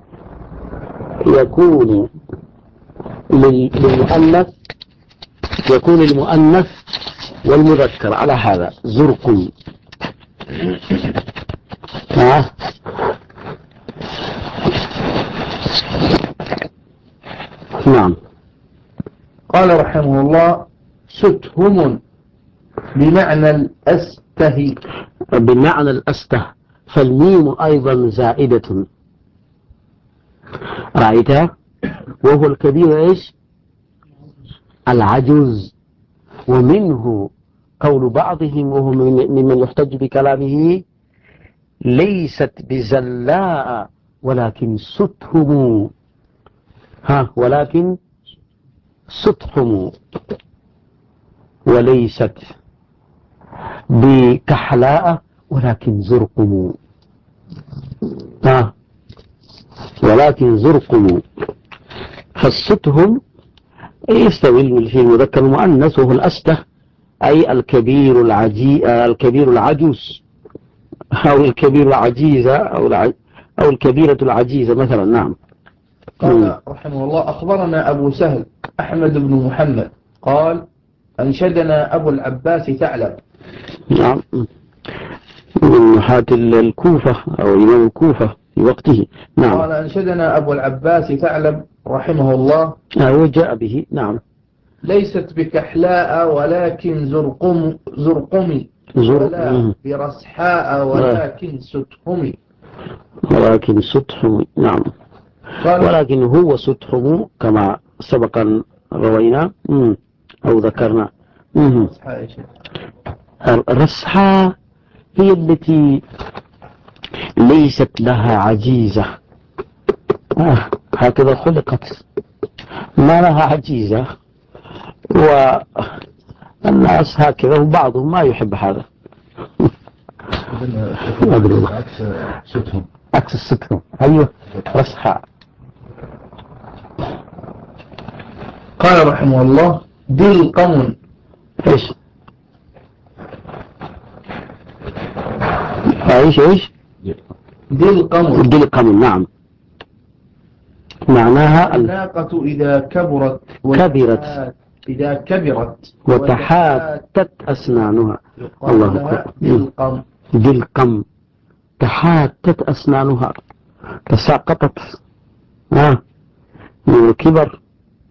يكون للمؤنث، يكون المؤنث والمذكر على هذا زرقم. نعم. قال رحمه الله ستهم بمعنى الأسته. بمعنى الأسته، فالميم أيضا زائدة، رأيتها؟ وهو الكبير إيش؟ العجوز. ومنه قول بعضهم وهم ممن يحتج بكلامه ليست بزلاء ولكن ستهم. ولكن ستهم، وليست بكحلاء ولكن زرقم. ولكن زرقم. فالستهم يستوي في المذكر المؤنث وهو الأسته، أي الكبير العجوز، أو الكبير العجيزة، أو الكبيرة العجيزة مثلا. نعم. قال رحمه الله أخبرنا أبو سهل أحمد بن محمد قال أنشدنا أبو العباس ثعلب. نعم، من نحاة الكوفة أو إمام الكوفة في وقته. نعم. قال أنشدنا أبو العباس ثعلب رحمه الله وجاء به. نعم. ليست بكحلاء ولكن زرقمي. ولا برسحاء ولكن ستهم. ولكن ستهم، نعم. ولكن هو ستهم كما سبق أن روينا أو ذكرنا. الرسحاء هي التي ليست لها عجيزة، هكذا خلقت، ما لها عجيزة، والناس هكذا وبعضهم ما يحب هذا. عكس ستهم، أيوه رسحاء. قال رحمه الله دلقم. ايش ايش دلقم، نعم. معناها الناقة إذا كبرت وتحاتت أسنانها. الله أكبر. دلقم تحاتت أسنانها، تساقطت من الكبر،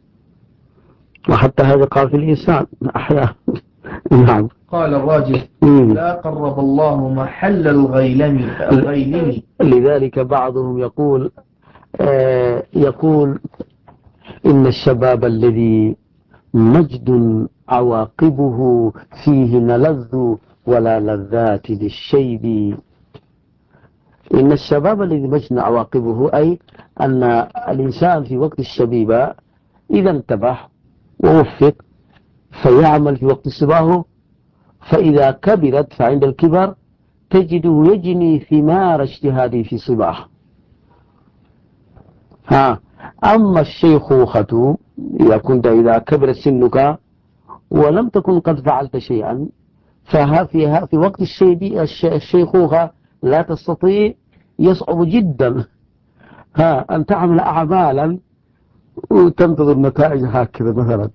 وحتى هذا قال في الإنسان أحيانا. نعم. قال الراجل لا قرب الله محل الغيلم. لذلك بعضهم يقول إن الشباب الذي مجد عواقبه فيه نلذ ولا لذات للشيب. إن الشباب الذي مجد عواقبه أي أن الإنسان في وقت الشبيبة إذا انتبه ووفق فيعمل في وقت الصباح، فإذا كبرت فعند الكبر تجده يجني ثمار اجتهاده في صباح. أما الشيخوخة إذا كبر سنك ولم تكن قد فعلت شيئا، في وقت الشيخوخة لا تستطيع، يصعب جدا أن تعمل أعمالا وتنتظر نتائج هكذا مثلا.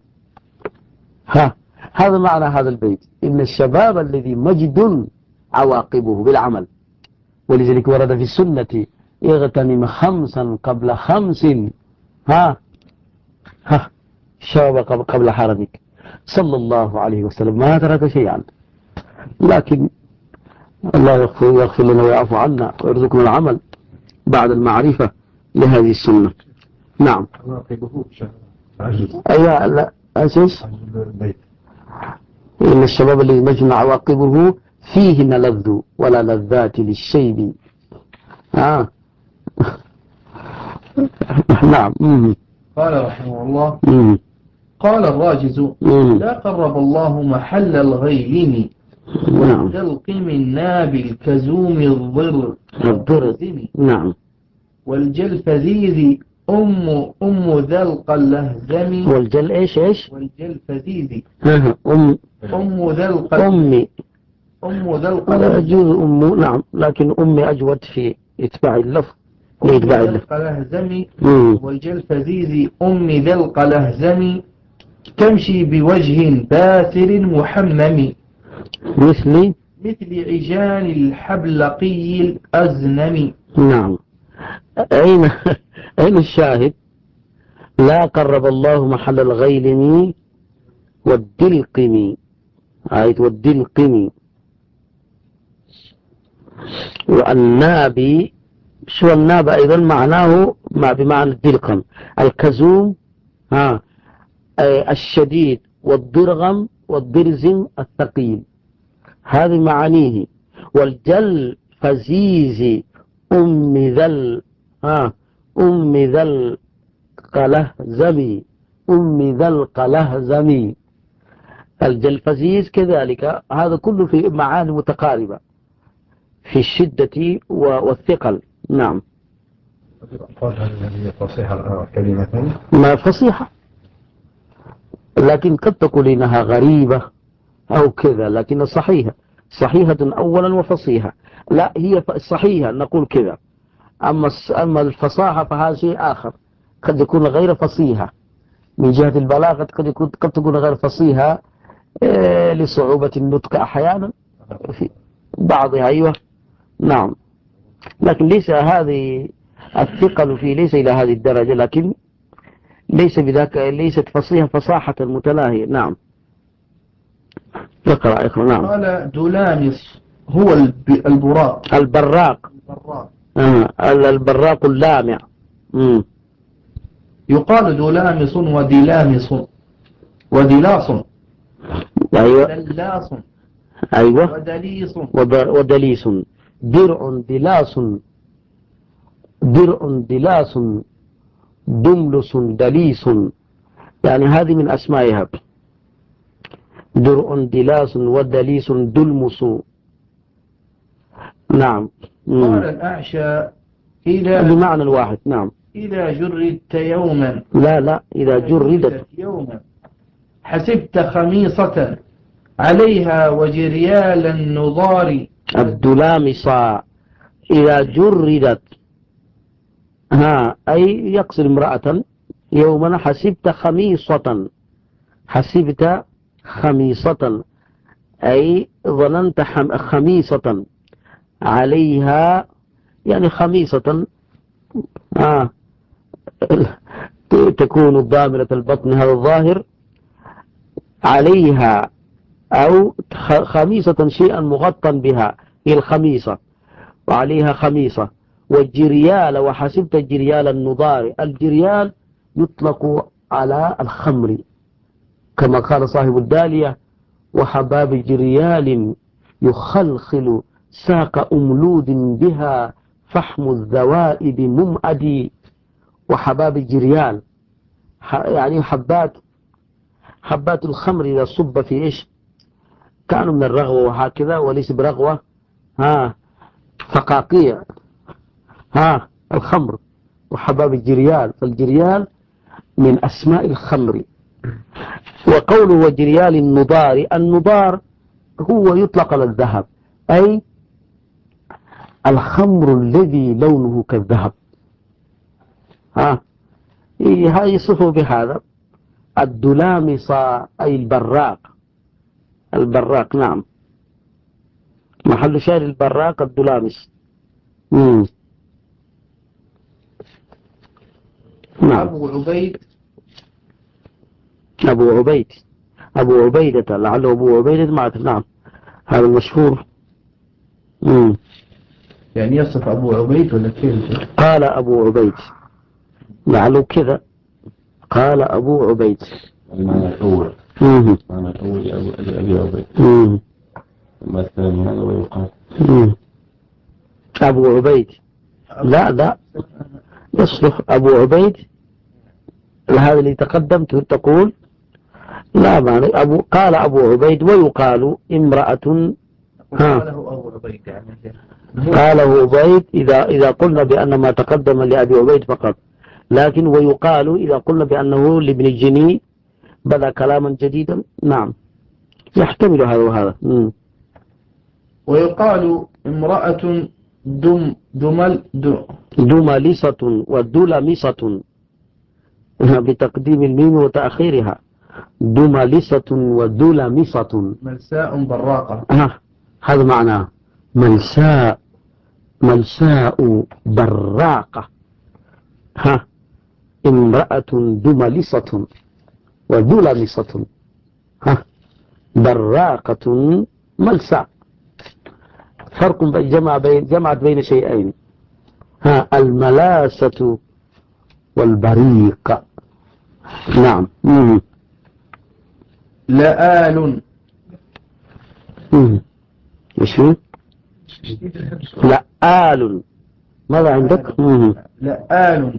هذا معنى هذا البيت، إن الشباب الذي مجد عواقبه بالعمل. ولذلك ورد في السنة اغتنم 5 قبل 5. شباب قبل حرمك صلى الله عليه وسلم ما ترك شيئا. لكن الله يغفر لنا ويعفو عنا ويرزقنا العمل بعد المعرفة لهذه السنة. نعم. أيوة لا أساس إن الشباب الذي مجن عواقبه فيه نلذ ولا لذات للشيب. نعم. قال رحمه الله قال الراجز لا قرب الله محل الغيلم والدلقم الناب الكزوم الضر. نعم. والجلفزيز أم ذا القلهزم. والجل إيش والجلفزيز أم ذا القلهزم. نعم، لكن أمي أجود في إتباع اللفظ. القلهزم. والجلفزيز أم ذا القلهزم تمشي بوجه باسر محمم مثل عجان الحبلقي الأزنم. نعم. أين الشاهد؟ لا قرب الله محل الغيلم والدلقم. والدلقم والنابي. شو الناب أيضا معناه بمعنى الدلقم، الكزوم الشديد، والضرغم والضرزم الثقيل، هذه معانيه. والجل فزيز أم ذا القلهزم. الجلفزيز كذلك، هذا كله في معاني متقاربة في الشدة والثقل. نعم. هذه فصيحة كلمتين، ما فصيحة، لكن قد تقول إنها غريبة أو كذا، لكن صحيحة أولا وفصيحة. لا، هي صحيحة نقول كذا. أما الفصاحة فهذا شيء آخر، قد يكون غير فصيحة من جهة البلاغة، قد تكون غير فصيحة لصعوبة النطق أحيانا في بعضها. أيوة نعم. لكن ليس هذه الثقل فيه ليس إلى هذه الدرجة، لكن ليست فصيحة فصاحة متناهية. نعم. اقرأ نعم. قال دولامس هو البراق. البراق. البراق اللامع. يقال دولامس ودلامس ودلاص. أيوة. دلاص. أيوة. ودليس. ودليس. درع دلاس. درع دلاس. دملس دليس، يعني هذه من أسمائها. درع دلاس ودليس دلمس. نعم. قال الأعشى إذا بمعنى الواحد. نعم. إذا جردت يوما. لا إذا جردت يوما حسبت خميصة عليها وجريال النضار. الدلامصة إذا جردت أي يقصد امرأة يوما حسبت خميصة. حسبت خميصة أي ظننت خميصة عليها، يعني خميصة تكون ضامرة البطن هذا الظاهر عليها، أو خميصة شيئا مغطى بها هي الخميصة وعليها خميصة. والجريال وحسبت الجريال النضار. الجريال يطلق على الخمر كما قال صاحب الدالية وحباب جريال يخلخل ساق أملود بها فحم الذوائب ممأدي. وحباب الجريال يعني حبات الخمر إذا صب في إيش كانوا من الرغوة وهكذا، وليس برغوة فقاقيع الخمر. وحباب الجريال، فالجريال من أسماء الخمر. وقوله وجريال النضار، النضار هو يطلق على الذهب، أي الخمر الذي لونه كالذهب. يصفه بهذا الدلامصة أي البراق. البراق نعم، محل شاهد البراق الدلامس. نعم. أبو عبيدة لعله أبو عبيدة معك. نعم هذا المشهور. يعني يصف أبو عبيد ولا كيف؟ قال أبو عبيد لعله كذا، قال أبو عبيد. المعنى الأول لأبي عبيد. أما الثاني هذا ويقال أبو عبيد. لا يصلح أبو عبيد هذا اللي تقدمت تقول لا معنى قال أبو عبيد ويقال امرأة. قاله عبيد إذا قلنا بأن ما تقدم لأبي عبيد فقط، لكن ويقال إذا قلنا بأنه لابن الجني بدأ كلاما جديدا. نعم يحتمل هذا وهذا. ويقال امرأة دملسة ودلمسة بتقديم الميم وتأخيرها. دملسة ودلمسة. ملساء براقة. هذا معناه ملساء براقة. امرأة دملسة ودلمسة براقة ملساء. فرق جمعت بين شيئين، الملاسة والبريق. نعم. لآل. ايش هو؟ لآل. ماذا عندك؟ لآل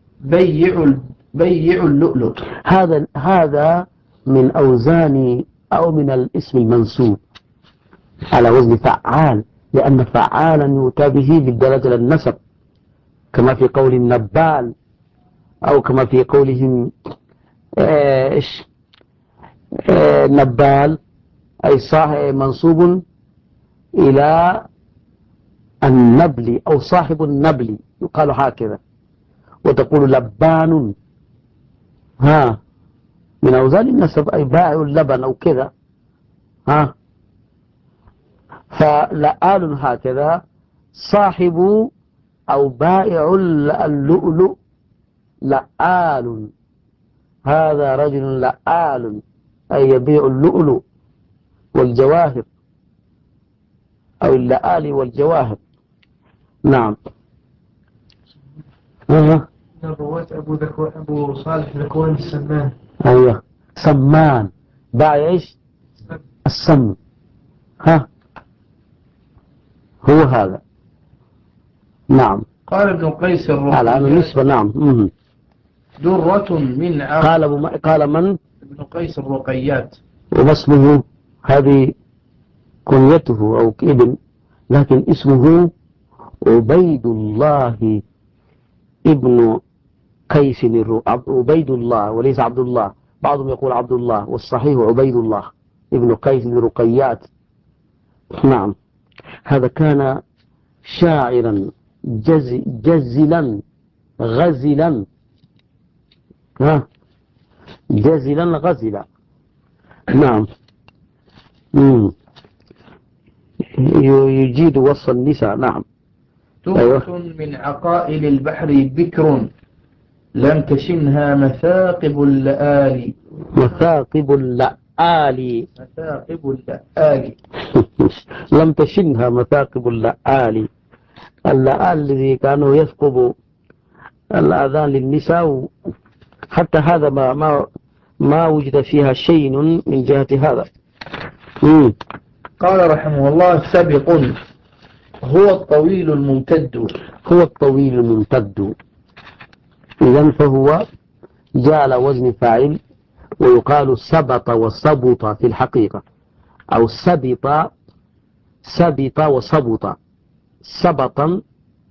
بيع اللؤلؤ. هذا من أوزان أو من الاسم المنسوب على وزن فعال، لأن فعالا يؤتى به بالدرجة للنسب، كما في قول النبال أو كما في قولهم نبال أي صاحب منصوب إلى النبل أو صاحب النبل يقال هكذا. وتقول لبان من أوزان النسب أي بائع اللبن أو كذا. فلآل هكذا صاحب أو بائع اللؤلؤ لآل. هذا رجل لآل أي يبيع اللؤلؤ. والجواهر أو اللآلي والجواهر. نعم. الرواة أبو صالح ذكوان السمان. أيوه سمان باع إيش السم. هو هذا. نعم. قال ابن قيس الآن النسبة. نعم. درة من قال من ابن قيس الرقيات، وما اسمه؟ هذه كنيته أو ابن، لكن اسمه عبيد الله ابن قيس عبيد الله وليس عبد الله. بعضهم يقول عبد الله والصحيح عبيد الله ابن قيس الرقيات. نعم. هذا كان شاعرا جزلا غزلا جزلا غزلا. نعم. يجيد وصف النساء. نعم. تربة من عقائل البحر بكر لم تشنها مثاقب اللآلي. مثاقب اللآلي لم تشنها مثاقب اللآلي. اللآلي الذي كانوا يثقب الآذان للنساء، حتى هذا ما وجد فيها شيء من جهة هذا. قال رحمه الله سبق هو الطويل الممتد. إذن فهو جاء على وزن فاعل، ويقال سبط وصبط في الحقيقة، أو سبط وصبط، سبطا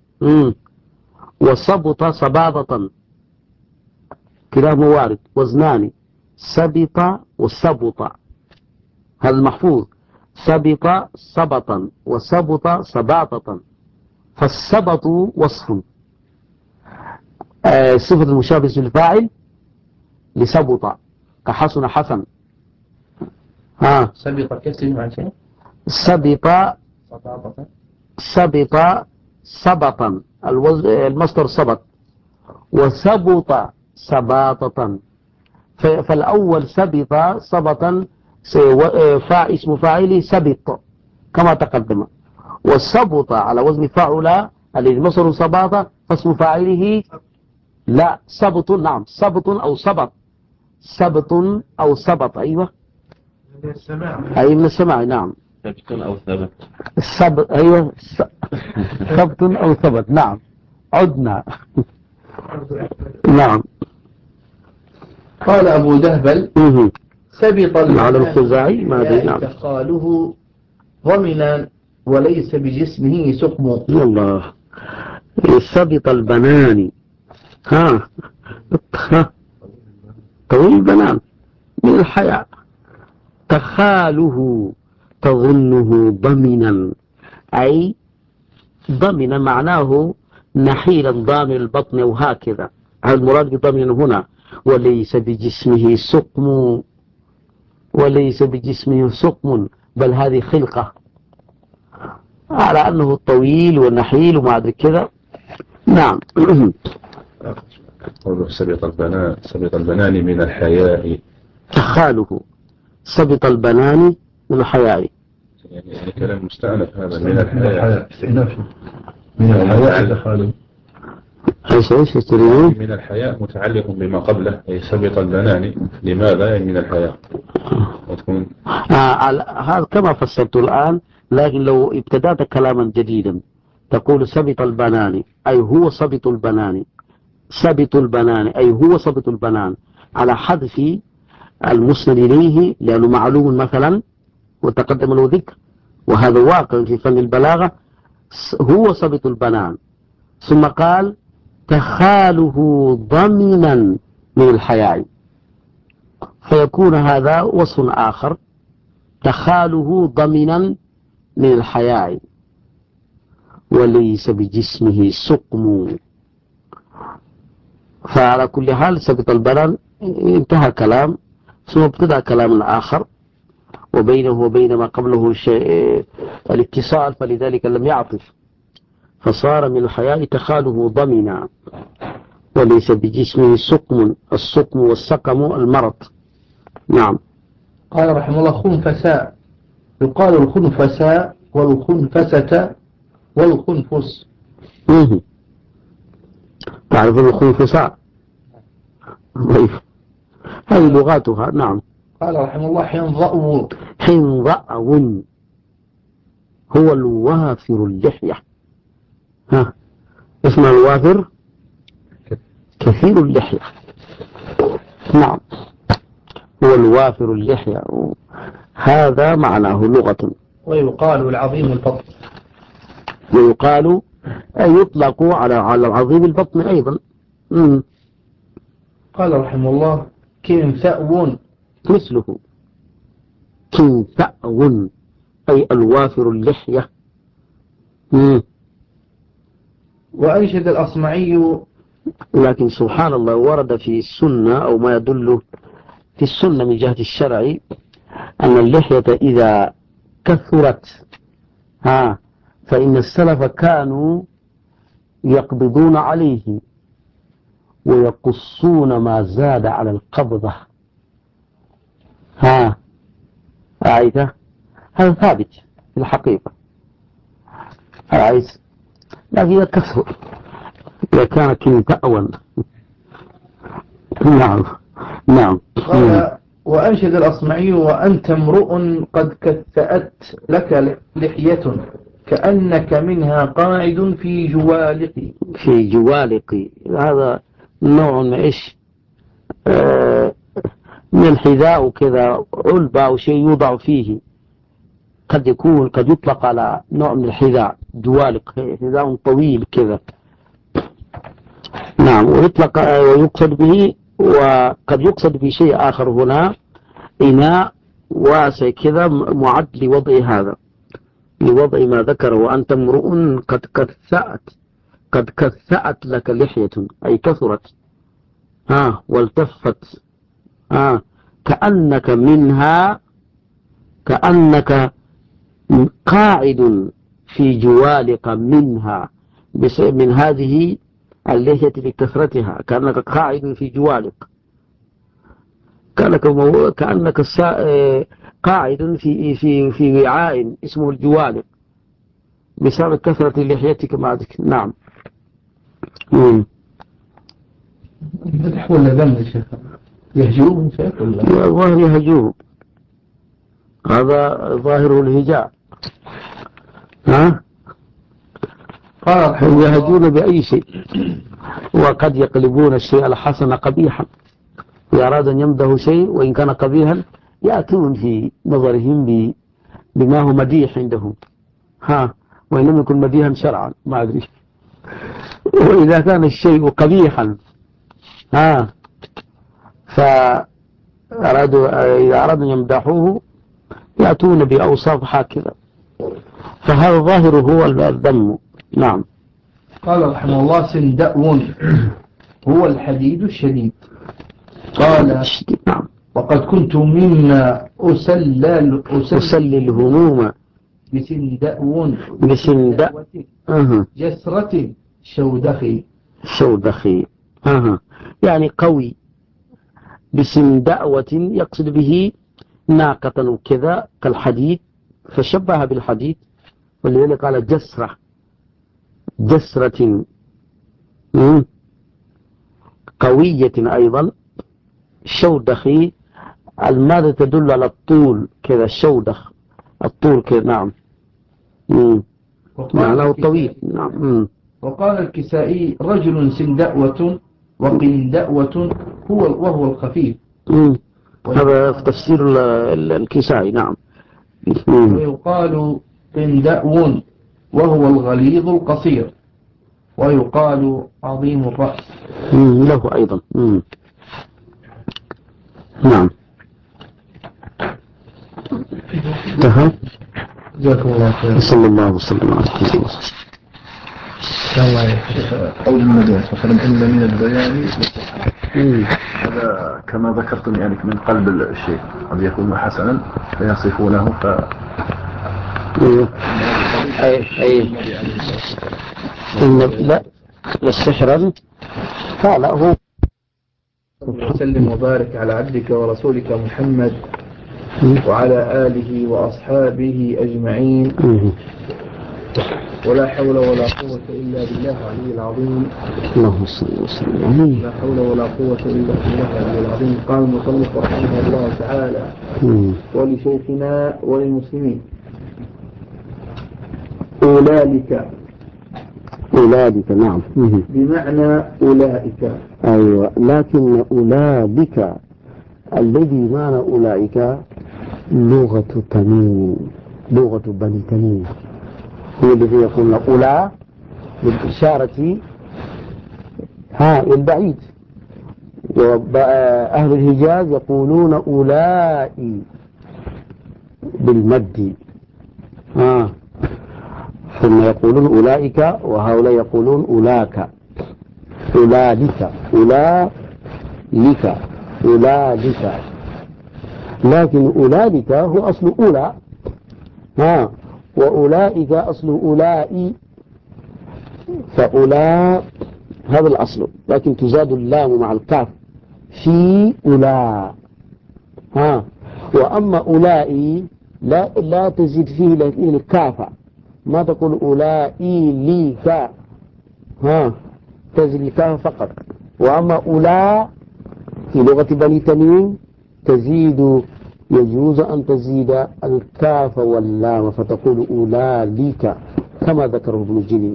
وصبط صبابة، كلاهما وارد وزنان، سبط وصبط، هذا المحفوظ. سبط صبطا وصبط صباطة. فالسبط وصف صفة المشابه للفاعل لسبط، كحسن حسن. سبط كسر مع شيء. سبط سبطا المصدر سبط، وسبط سباطة. فالأول سبط سبطا اسم فاعله سبط كما تقدم، والسبط على وزن فاعل الذي مصدر سباطة فاسم فاعله لا سبط. نعم سبط أو سبط، سبط أو سبط. أيوة من السماع. أي من السماع. نعم ثبت أو ثبت. السبط. أيوة سبط أو ثبت. نعم عدنا. نعم. قال أبو دهبل سبط على الخزاعي ما أدري. نعم. تخاله ضمنا وليس بجسمه سقم. الله. سبط البنان طويل البنان من الحياء. تخاله تظنه ضمنا، أي ضمنا معناه نحيلا ضامن البطن وهكذا. هذا المراد بضمن هنا. وليس بجسمه سقم بل هذه خلقة، على أنه الطويل والنحيل وما أدري كذا. نعم. قوله سبط البنان من الحياء. تخاله سبط البنان من الحياء، يعني كلام مستأنف هذا من الحياء. من الحياء تخاله. ايش تريدون؟ من الحياء متعلق بما قبله، أي سبط البنان. لماذا؟ يعني من الحياء وتكون هذا كما فسرت الآن. لكن لو ابتدأت كلاما جديدا تقول سبط البنان أي هو سبط البنان، سبط البنان أي هو سبط البنان، على حذف المسند إليه لأنه معلوم مثلا وتقدم له ذكر، وهذا واقع في فن البلاغة. هو سبط البنان، ثم قال تخاله ضمنا من الحياء، فيكون هذا وصف آخر. تخاله ضمنا من الحياء وليس بجسمه سقم. فعلى كل حال سبط البنان انتهى كلام، ثم ابتدأ كلام آخر وبينه وبين ما قبله الاتصال، فلذلك لم يعطف، فصار من الحياء تخاله ضمنا وليس بجسمه سقم. السقم والسقم المرض. نعم. قال رحمه الله خنفساء يقال الخنفساء والخنفسة والخنفس. تعرف الخنفساء؟ طيب هذه لغاتها. نعم. قال رحمه الله حنظأ. حنظأ هو الوافر اللحية. ها اسمه الوافر كثير اللحية. نعم هو الوافر اللحية، هذا معناه لغة. ويقال العظيم البطن. ويقال يطلق على عظيم البطن أيضا. قال رحمه الله كنثأو مثله كنثأو أي الوافر اللحية. وأنشد الأصمعي. لكن سبحان الله ورد في السنة أو ما يدل في السنة من جهة الشرع أن اللحية إذا كثرت فإن السلف كانوا يقبضون عليه ويقصون ما زاد على القبضة. رأيت هذا ثابت في الحقيقة. رأيت لكن إذا كثر إذا كان كنتأوا. نعم. قال وأنشد الأصمعي وأنت امرؤ قد كثأت لك لحية كأنك منها قاعد في جوالق. في جوالق هذا نوع من إيش؟ من الحذاء وكذا علبة أو شيء يوضع فيه، قد يطلق على نوع من الحذاء جوالق، حذاء طويل كذا. نعم ويطلق ويقصد به، وقد يقصد بشيء آخر هنا إناء واسع كذا معد لوضع هذا، لوضع ما ذكر وأنت امرؤ قد كثأت لك لحية أي كثرت والتفت كأنك قاعد في جوالق منها من هذه اللحية لكثرتها، كأنك قاعد في جوالق، كأنك قاعد في وعاء اسمه الجوالق بسبب كثرة لحيتك معك. نعم. فتح ولا ذم يا شيخ؟ يهجوهم شيخ ولا؟ ظاهر يهجوهم، هذا ظاهره الهجاء. هم يهجون بأي شيء، وقد يقلبون الشيء الحسن قبيحا، إذا أراد أن يمده شيء وإن كان قبيحا يأتون في نظرهم بما هو مديح عندهم، وإن لم يكن مديحا شرعا ما أدري. وإذا كان الشيء قبيحا إذا أرادوا أن يمدحوه يأتون بأوصاف هكذا، فهذا ظاهره هو الذم. نعم. قال رحمه الله سندأ هو الحديد الشديد. قال نعم. وقد كنت مما أسلل الهموم بسندأ جسرة شودخي يعني قوي. بسندأوة يقصد به ناقة وكذا كالحديد، فشبه بالحديد، ولذلك قال جسرة قوية أيضا. شودخي الماذا تدل على الطول كذا، الشودخ الطول كذا. نعم. معناه طويل. نعم. وقال الكسائي رجل سندأوة وقندأوة وهو الخفيف. هذا في تفسير الكسائي. نعم. ويقال قندأو وهو الغليظ القصير، ويقال عظيم الرأس له أيضا. نعم. انتهى. جزاكم الله خير. صلى الله وسلم على رسول الله. قول النبي صلى الله عليه وسلم إن من البيان هذا كما ذكرتم يعني من قلب الشيء قد يكون حسنا فيصفونه لا السحر فلا هو. وسلم وبارك على عبدك ورسولك محمد وعلى آله وأصحابه أجمعين، ولا حول ولا قوة إلا بالله العلي العظيم. اللهم صل وسلم عليه. لا حول ولا قوة إلا بالله العلي العظيم. قال المصنف رحمه الله تعالى: ولشيخنا وللمسلمين أولئك نعم بمعنى أولئك. أيوة، لكن أولئك الذي معنى أولئك لغة تميم، لغة بني تميم، هو الذي يقول أولى بالإشارة البعيد، وأهل الحجاز يقولون أولئي بالمد، ثم يقولون أولئك، وهؤلاء يقولون أولاك، أولئك، أولئك، لكن أولئك هو أصل أولى، وأولئك أصل أولئي، فأولى هذا الأصل، لكن تزاد اللام مع الكاف في أولى، وأما أولئي لا تزيد فيه الكاف، ما تقول أولئي ليك، تزيد الكاف فقط. وأما أولى في لغة بني تميم تزيد، يجوز أن تزيد الكاف واللام فتقول أولئك كما ذكره ابن الجليل.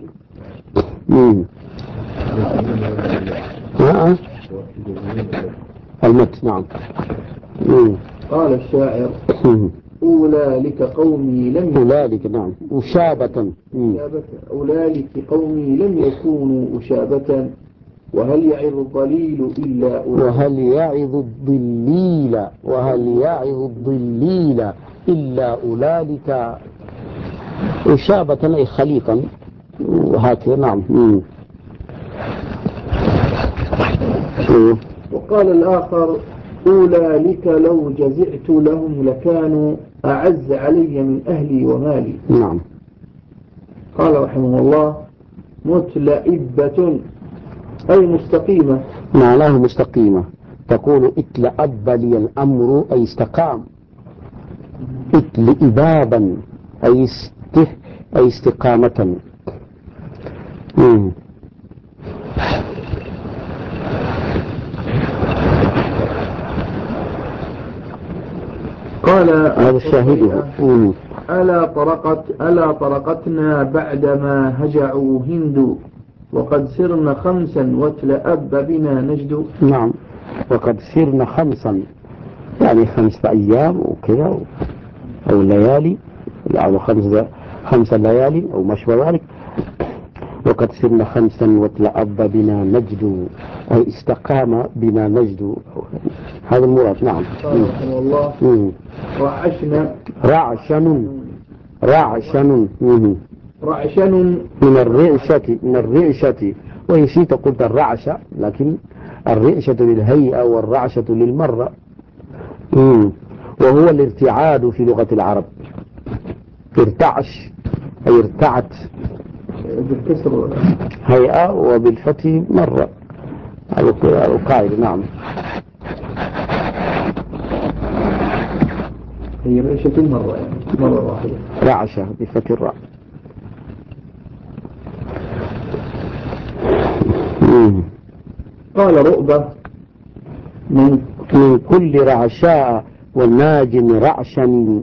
المت نعم. قال الشاعر: أولئك قومي لم أولئك نعم أشابة، أولئك قومي لم يكونوا أشابة، وهل يعظ الضليل إلا وهل يعظ الضليل إلا أولئك، أشابة أي خليطا، وهكذا نعم. وقال الآخر: أولئك لو جزعت لهم لكانوا أعز علي من أهلي ومالي. نعم. قال رحمه الله: متلئبة أي مستقيمة، معناه مستقيمة، تقول اتلأب لي الأمر أي استقام، اتلئبابا أي استقامة. قال هذا الشاهده. ألا طرقتنا بعدما هجعوا هند، وقد سرنا خمسا وتلأب بنا نجد. نعم، وقد سرنا خمسا يعني 5 أيام وكذا، أو ليالي، أو 5 ليالي أو ما شابه ذلك. وقد سرنا 5 وتلأب بنا نجد أي استقام بنا نجد، هذا المراد. نعم. قال رحمه الله: رعشن من الرعشة، وهي شيء تقول الرعشة، لكن الرعشة للهيئة والرعشة للمرة، وهو الارتعاد في لغة العرب، ارتعش أي ارتعت، بالكسر هيئة، وبالفتح مرة القاعدة. نعم. هي رعشة مرة، يعني مرة واحدة، رعشة بفتح الراء. قال رؤبة: من كل رعشاء والناجم رعشا.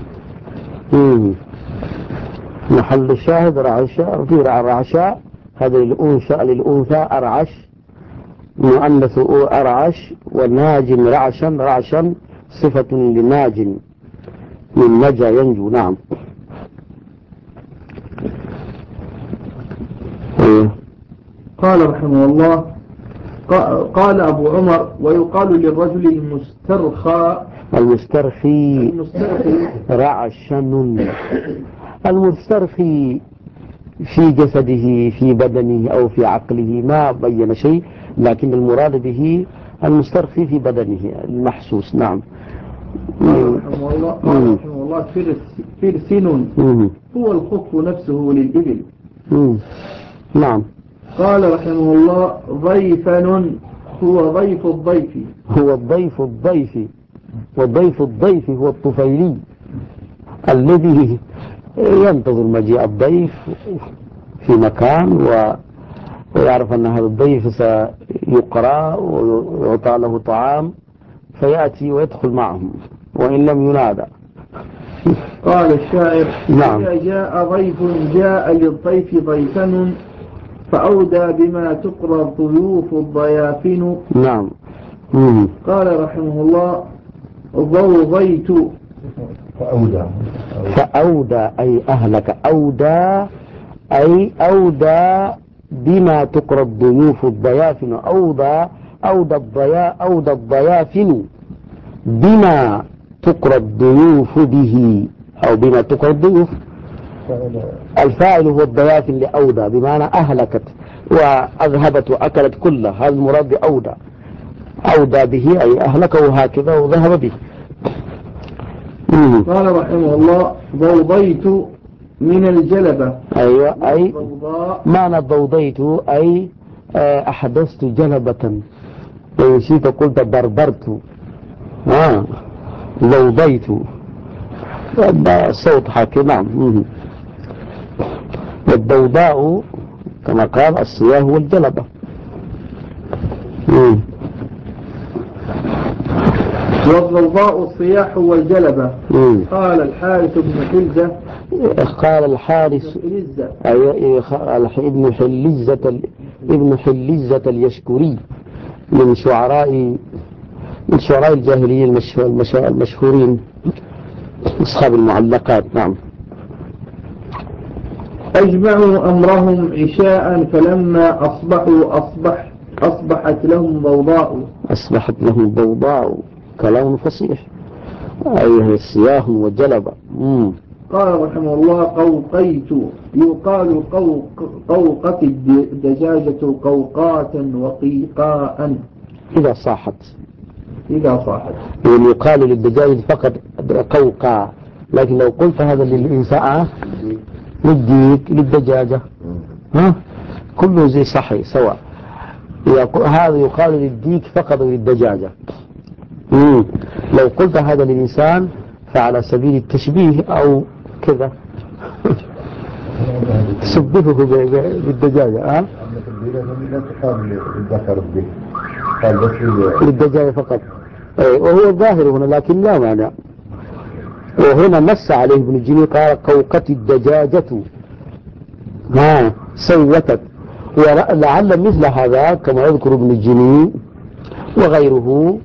محل الشاهد رعشاء، في رعشاء هذا للأنثى أرعش، مؤنث أرعش، والناجم رعشا صفة للناجم من نجا ينجو. نعم. قال رحمه الله: قال أبو عمر: ويقال للرجل المسترخي رعشن. المسترخي في جسده، في بدنه أو في عقله، ما بين شيء، لكن المراد به المسترخي في بدنه المحسوس. نعم. قال رحمه الله: فرسن هو الخف نفسه للإبل. نعم. قال رحمه الله: ضيفن هو ضيف الضيف. وضيف الضيف هو الطفيلي الذي ينتظر مجيء الضيف في مكان ويعرف أن هذا الضيف سيقرأ ويعطى له طعام فيأتي ويدخل معهم وإن لم ينادى. قال الشاعر: نعم. إذا جاء ضيف جاء للضيف ضيفن فأودى بما تقرى الضيوف الضيافن. نعم. قال رحمه الله: ضوضيت فأودى أي أهلك، أودى بما تقرى الضيوف الضيافن، أودى الضيافن بما تقرى الضيوف به، أو بما تقرى الضيوف. الفاعل هو الضيافن لأودى بمعنى أهلكت وأذهبت وأكلت كلها، هذا المراد بأودى. أودى به أي أهلكه هكذا وذهب به. قال رحمه الله: ضوضيت من الجلبة. أيوة، أي معنى ضوضيت أي أحدثت جلبة، ويشيت قلت بربرت. ضوضيت صوت حكي. نعم. والضوضاء كما قال الصياه والجلبة. والضوضاء الصياح والجلبة. قال الحارث بن حلزة. قال الحارث ابن حلزة اليشكري من شعراء الجاهلية المشهورين أصحاب المعلقات. نعم. أجمعوا أمرهم عشاء فلما أصبحوا أصبحت لهم ضوضاء. كلام فصيح، أيها الصياح والجلبة. قال رحمه الله: قوقيت. يقال قوقت الدجاجة قوقاتا وقيقاء إذا صاحت. يعني يقال للدجاجة فقط قوقا، لكن لو قلت هذا للإنسان للديك للدجاجة كله زي صحي سواء. هذا يقال للديك فقط وللدجاجة. لو قلت هذا للإنسان فعلى سبيل التشبيه أو كذا تشبهه بالدجاجة. للدجاجة فقط، وهو الظاهر هنا لكن لا مانع. وهنا نص عليه ابن الجني قال: قوقت الدجاجة سوتت. ولعل مثل هذا كما يذكر ابن الجني وغيره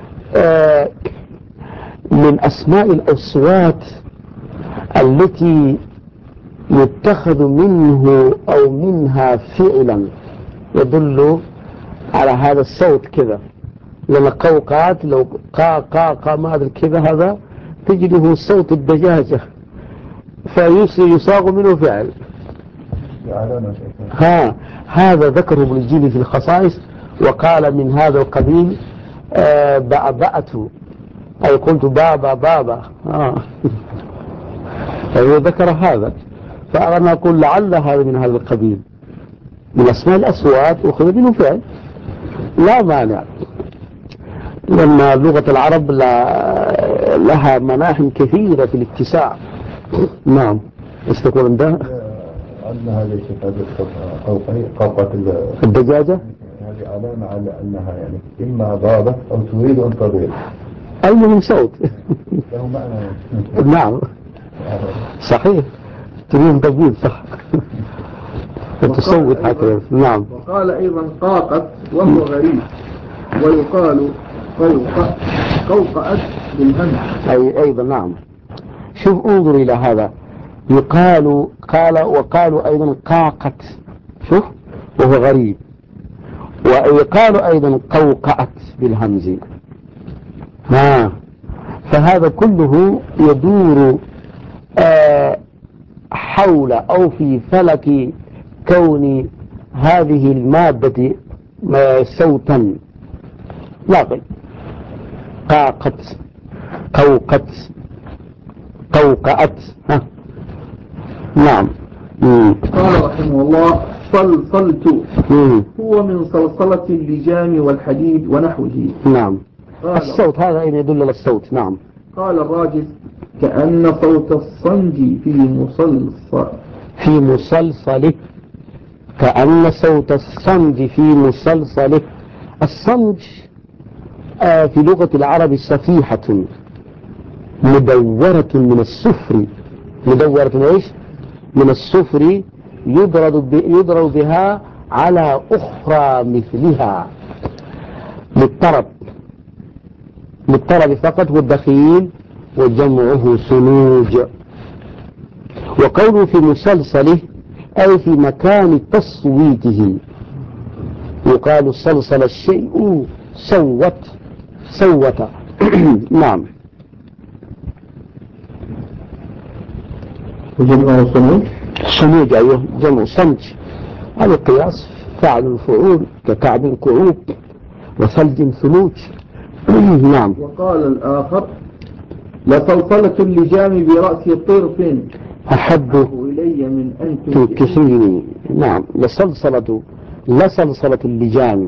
من أسماء الأصوات التي يتخذ منه أو منها فعلا يدل على هذا الصوت كذا. لما قوقات لو قا ما أدري كذا، هذا تجده صوت الدجاجة فيصاغ منه فعل. هذا ذكره ابن الجيلي في الخصائص، وقال من هذا القبيل بأبأت، أي قلت بابا. فهو ذكر هذا، فأنا أقول لعل هذا من هذا القبيل من أسماء الأصوات أخذ منه فعل، لا مانع، لأن لغة العرب لها مناحٍ كثيرة في الاتساع. نعم. ايش تقول انت؟ عندنا هذه قوقة الدجاجة، هذه علامة على أنها يعني إما ضابط أو تريد أن تضير، أي من صوت له معنى. نعم صحيح، تريد تبيض صح تصوت هكذا. نعم. وقال أيضا قاقت وهو غريب، ويقال قوقأت بالهمس. أي أيضا. نعم. شوف انظر إلى هذا، وقالوا أيضا قاقت، شوف، وهو غريب. ويقال أيضا قوقأت بالهمز. فهذا كله يدور حول أو في فلك كون هذه المادة صوتا لاقي. قاقت، قوقت، قوقأت. نعم. قال رحمه الله: صلصلت هو من صلصلة اللجام والحديد ونحوه. نعم. الصوت هذا أين يدل على الصوت. نعم. قال الراجل كأن صوت الصنج في مسلسله، كأن صوت الصنج في مسلسله. الصنج في لغة العرب صفيحة مدورة من الصفر. مدورة ايش؟ من الصفر، يضرب بها على أخرى مثلها للطرب فقط، والدخيل وجمعه سنوج. وقوله في مسلسله أي في مكان تصويته. يقال صلصل الشيء صوت. نعم. وجمع صنوج، أيوه جمع صنج، هذا قياس فعل الفعول ككعب كعوب وثلج ثلوج. نعم. وقال الآخر لصلصلة اللجام برأس طرف أحب إلي من أن تنكسيني. نعم. لصلصلة اللجام.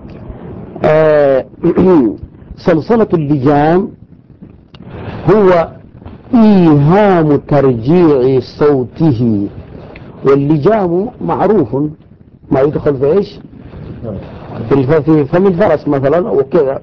صلصلة اللجام هو إيهام ترجيع صوته، واللجام معروف ما يدخل في إيش؟ في فم الفرس مثلا وكذا.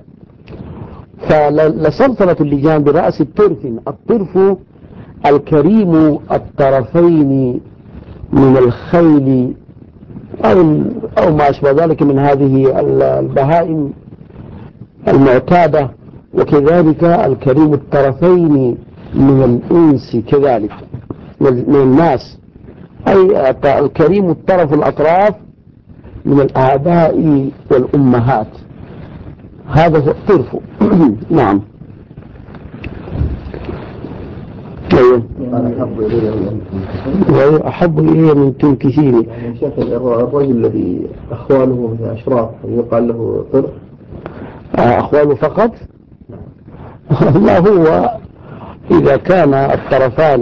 فلصلصلة اللجام برأس الطرف الكريم الطرفين من الخيل أو ما أشبه ذلك من هذه البهائم المعتادة، وكذلك الكريم الطرفين من الإنس كذلك من الناس، أي الكريم الطرف الأطراف من الآباء والأمهات، هذا هو الطرف. نعم. أحب إليه من تنكسيني. يعني شيخ الرجل الذي أخواله من أشراف يقال له طرف؟ أخواله فقط؟ لا، هو إذا كان الطرفان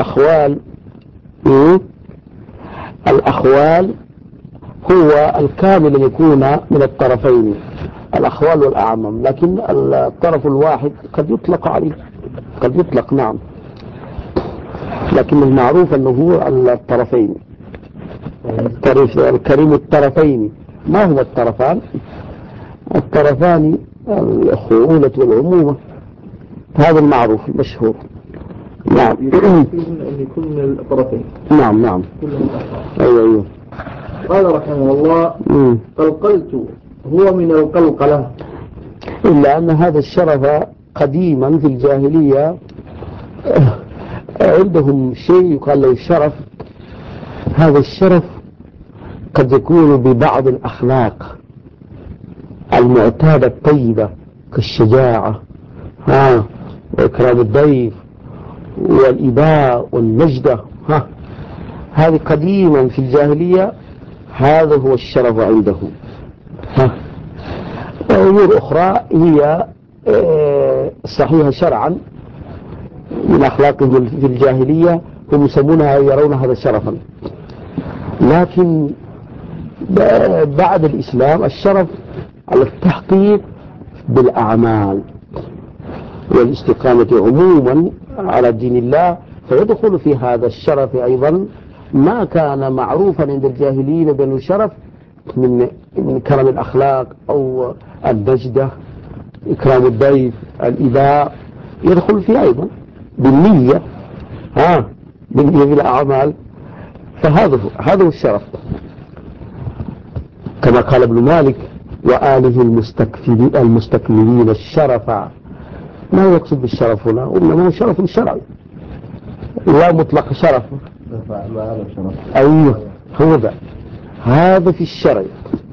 الأخوال هو الكامل يكون من الطرفين، الأخوال والأعمام، لكن الطرف الواحد قد يطلق عليه، قد يطلق. نعم. لكن المعروف أنه هو الطرفين، الكريم الطرفين. ما هو الطرفان؟ الطرفان الخؤولة والعمومة، هذا المعروف المشهور. نعم. أن يكون من الطرفين. نعم. أيوه. قال رحمه الله قلقلت هو من القلقلة. إلا أن هذا الشرف قديما في الجاهلية عندهم شيء يقال له الشرف. هذا الشرف قد يكون ببعض الأخلاق المعتادة الطيبة كالشجاعة وإكرام الضيف والإباء والنجدة. هذه قديما في الجاهلية هذا هو الشرف عندهم. أمور أخرى هي صحيحة شرعا من أخلاقهم في الجاهلية هم يسمونها يرون هذا شرفا، لكن بعد الإسلام الشرف على التحقيق بالأعمال والاستقامة عموما على دين الله، فيدخل في هذا الشرف أيضا ما كان معروفا عند الجاهليين بأنه شرف من كرم الأخلاق أو النجدة، إكرام الضيف، الإباء، يدخل فيه أيضا بالنية بالنية بالأعمال. فهذا هو الشرف، كما قال ابن مالك وآله المستكملين الشرف. ما يقصد بالشرف هنا؟ إنما هو شرف شرعي لا مطلق شرف. أيوه هو ذا، هذا في الشرع،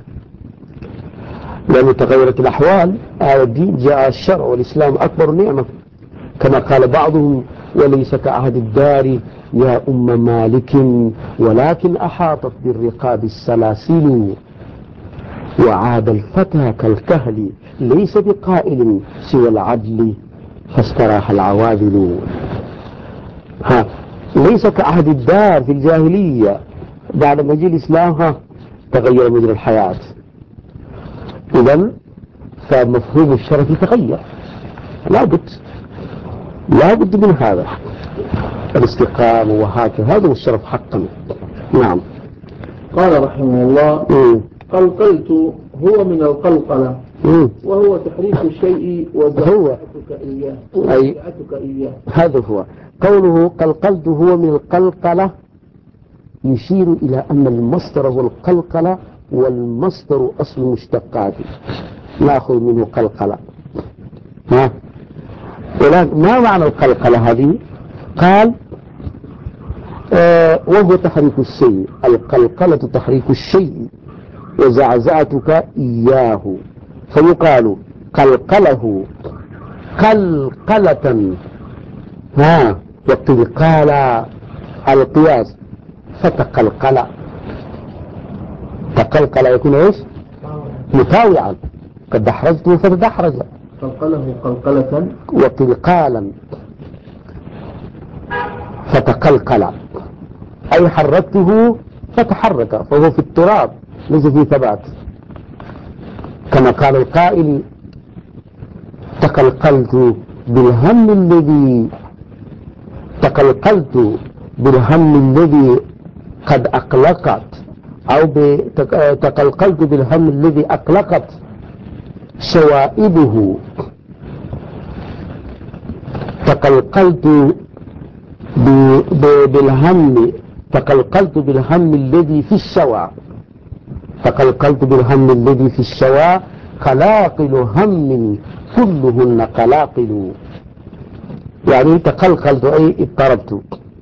لأن تغيرت الأحوال الدين جاء الشرع والإسلام أكبر نعمة، كما قال بعضهم وليس كعهد الدار يا أم مالك ولكن أحاطت بالرقاب السلاسل، وعاد الفتى كالكهل ليس بقائل سوى العدل فاستراح العواذل. ليس كعهد الدار في الجاهلية، بعد مجيء الإسلام تغير مجرى الحياة. إذن فمفهوم الشرف يتغير، لا بد من هذا الاستقامة وهكذا، هذا هو الشرف حقا. نعم. قال رحمه الله: قلقلت هو من القلقلة، وهو تحريك الشيء وزعتك إياه. هذا هو قوله قلقلت هو من القلقلة، يشير إلى أن المصدر هو القلقلة، والمصدر أصل مشتقاته نأخذ منه قلقلة. ولكن ما معنى القلقلة هذه؟ قال وهو تحريك الشيء، القلقلة تحريك الشيء وزعزعتك إياه، فيقال قلقله قلقلة، وقد قال القياس فتقلقل، تقلقل يكون ايش؟ متاوعا، قد دحرجته فتدحرج. قلقله قلقلة وقلقالا فتقلقل، أي حركته فتحرك، فهو في التراب ليس في ثبات، كما قال القائل تقلقلت بالهم الذي قد أقلقت، أو تقلقلت بالهم الذي أقلقت شوائبه، تقلقلت بالهم الذي في الشوى، تقلقلت بالهم الذي في الشوى، قلاقل هم كلهن قلاقل، يعني تقلقلت أي اضطربت.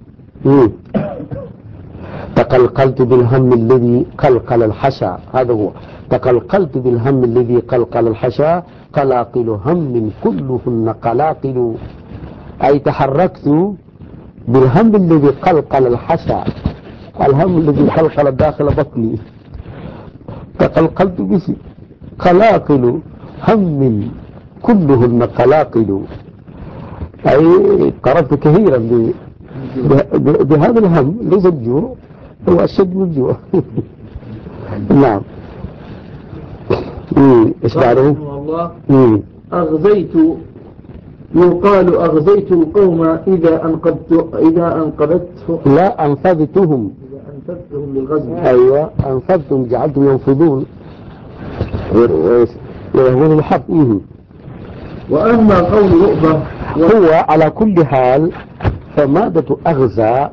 تقلقلت بالهم الذي قلقل الحشا، هذا هو تقلقلت بالهم الذي قلقل الحشا، قلاقل هم كلهن قلاقل، أي تحركت بالهم الذي قلقل الحشا، الهم الذي قلقل داخل بطني، تقلقلت به، قلاقل هم كلهن قلاقل، أي اضطربت كثيرا بهذا الهم، ليس الجوع، هو أشد من الجوع. نعم. إيش بعده؟ أغزيت، يقال أغزيت القوم إذا أنقذته، لا أنفذتهم للغزو. أيوة، أنفذتهم جعلتهم ينفذون ويهون الحق. وأما قول رؤبة هو على كل حال فمادة أغزى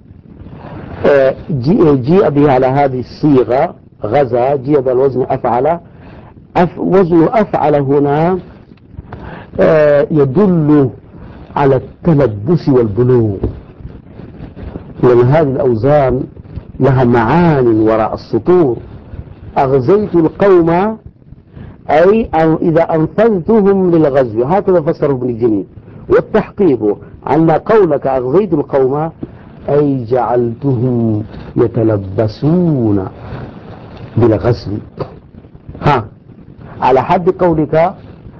جيء بها على هذه الصيغة، غزا جيء بالوزن أفعل، وزن أفعل هنا يدل على التلبس والبلوغ، لأن هذه الأوزان لها معاني وراء السطور. أغزيت القوم أي إذا أنفذتهم للغزو، هكذا فسره ابن الجني، والتحقيق أن قولك أغزيت القوم أي جعلتهم يتلبسون بالغزو، على حد قولك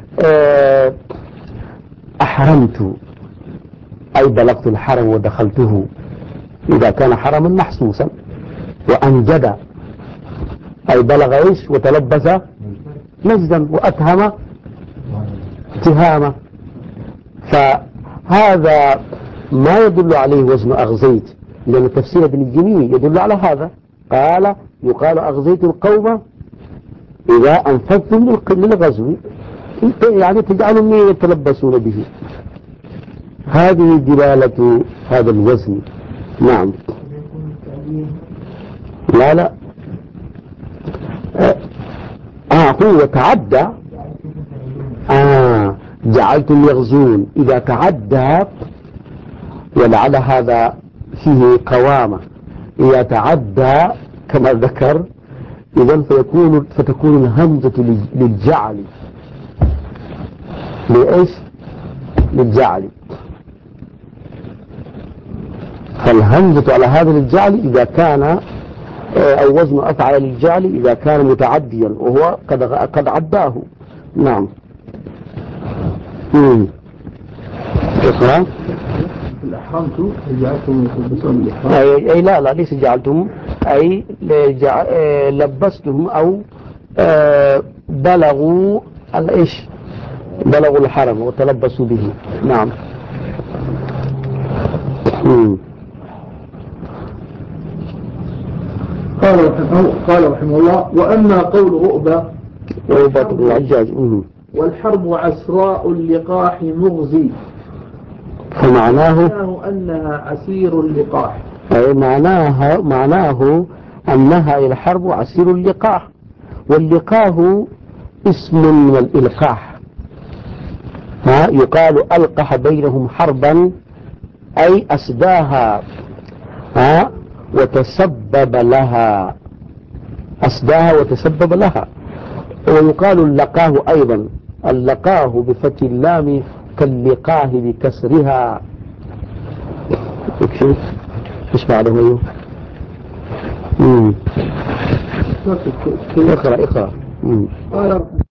أحرمت أي بلغت الحرم ودخلته، إذا كان حرما محسوسا. وأنجد أي بلغ إيش وتلبس نجدا، وأتهم اتهامه، فهذا ما يدل عليه وزن أغزيت، لأن تفسير ابن الجني يدل على هذا، قال يقال أغزيت القوم إذا أنفذتم للغزو، يعني تجعلهم يتلبسون به، هذه دلالة هذا الوزن. نعم. لا هو تعدى، جعلتم يغزون إذا تعدى، ولعل هذا فيه قوامة، إذا تعدى كما ذكر، إذن فتكون الهمزة للجعل، لإيش؟ للجعل، فالهمزة على هذا للجعل إذا كان أو وزن أفعل للجعل إذا كان متعديا، وهو قد عداه. نعم. اقرأ. الأحرمت جعلتم يلبسون الإحرام، أي لا ليس جعلتم، أي لبستهم أو بلغوا إيش بلغوا الحرم وتلبسوا به. نعم. قال رحمه الله: وأما قول رؤبة بن الحجاج والحرب عسراء اللقاح مغزي، فمعناه أنها عسير اللقاح، أي معناه أنها الحرب عسير اللقاح، واللقاح اسم من الإلقاح، يقال ألقح بينهم حربا أي أسداها وتسبب لها، أسداها وتسبب لها. ويقال اللقاه أيضا، اللقاه بفتح اللام كاللقاه بكسرها. ايش بعده؟ اقرأ. قال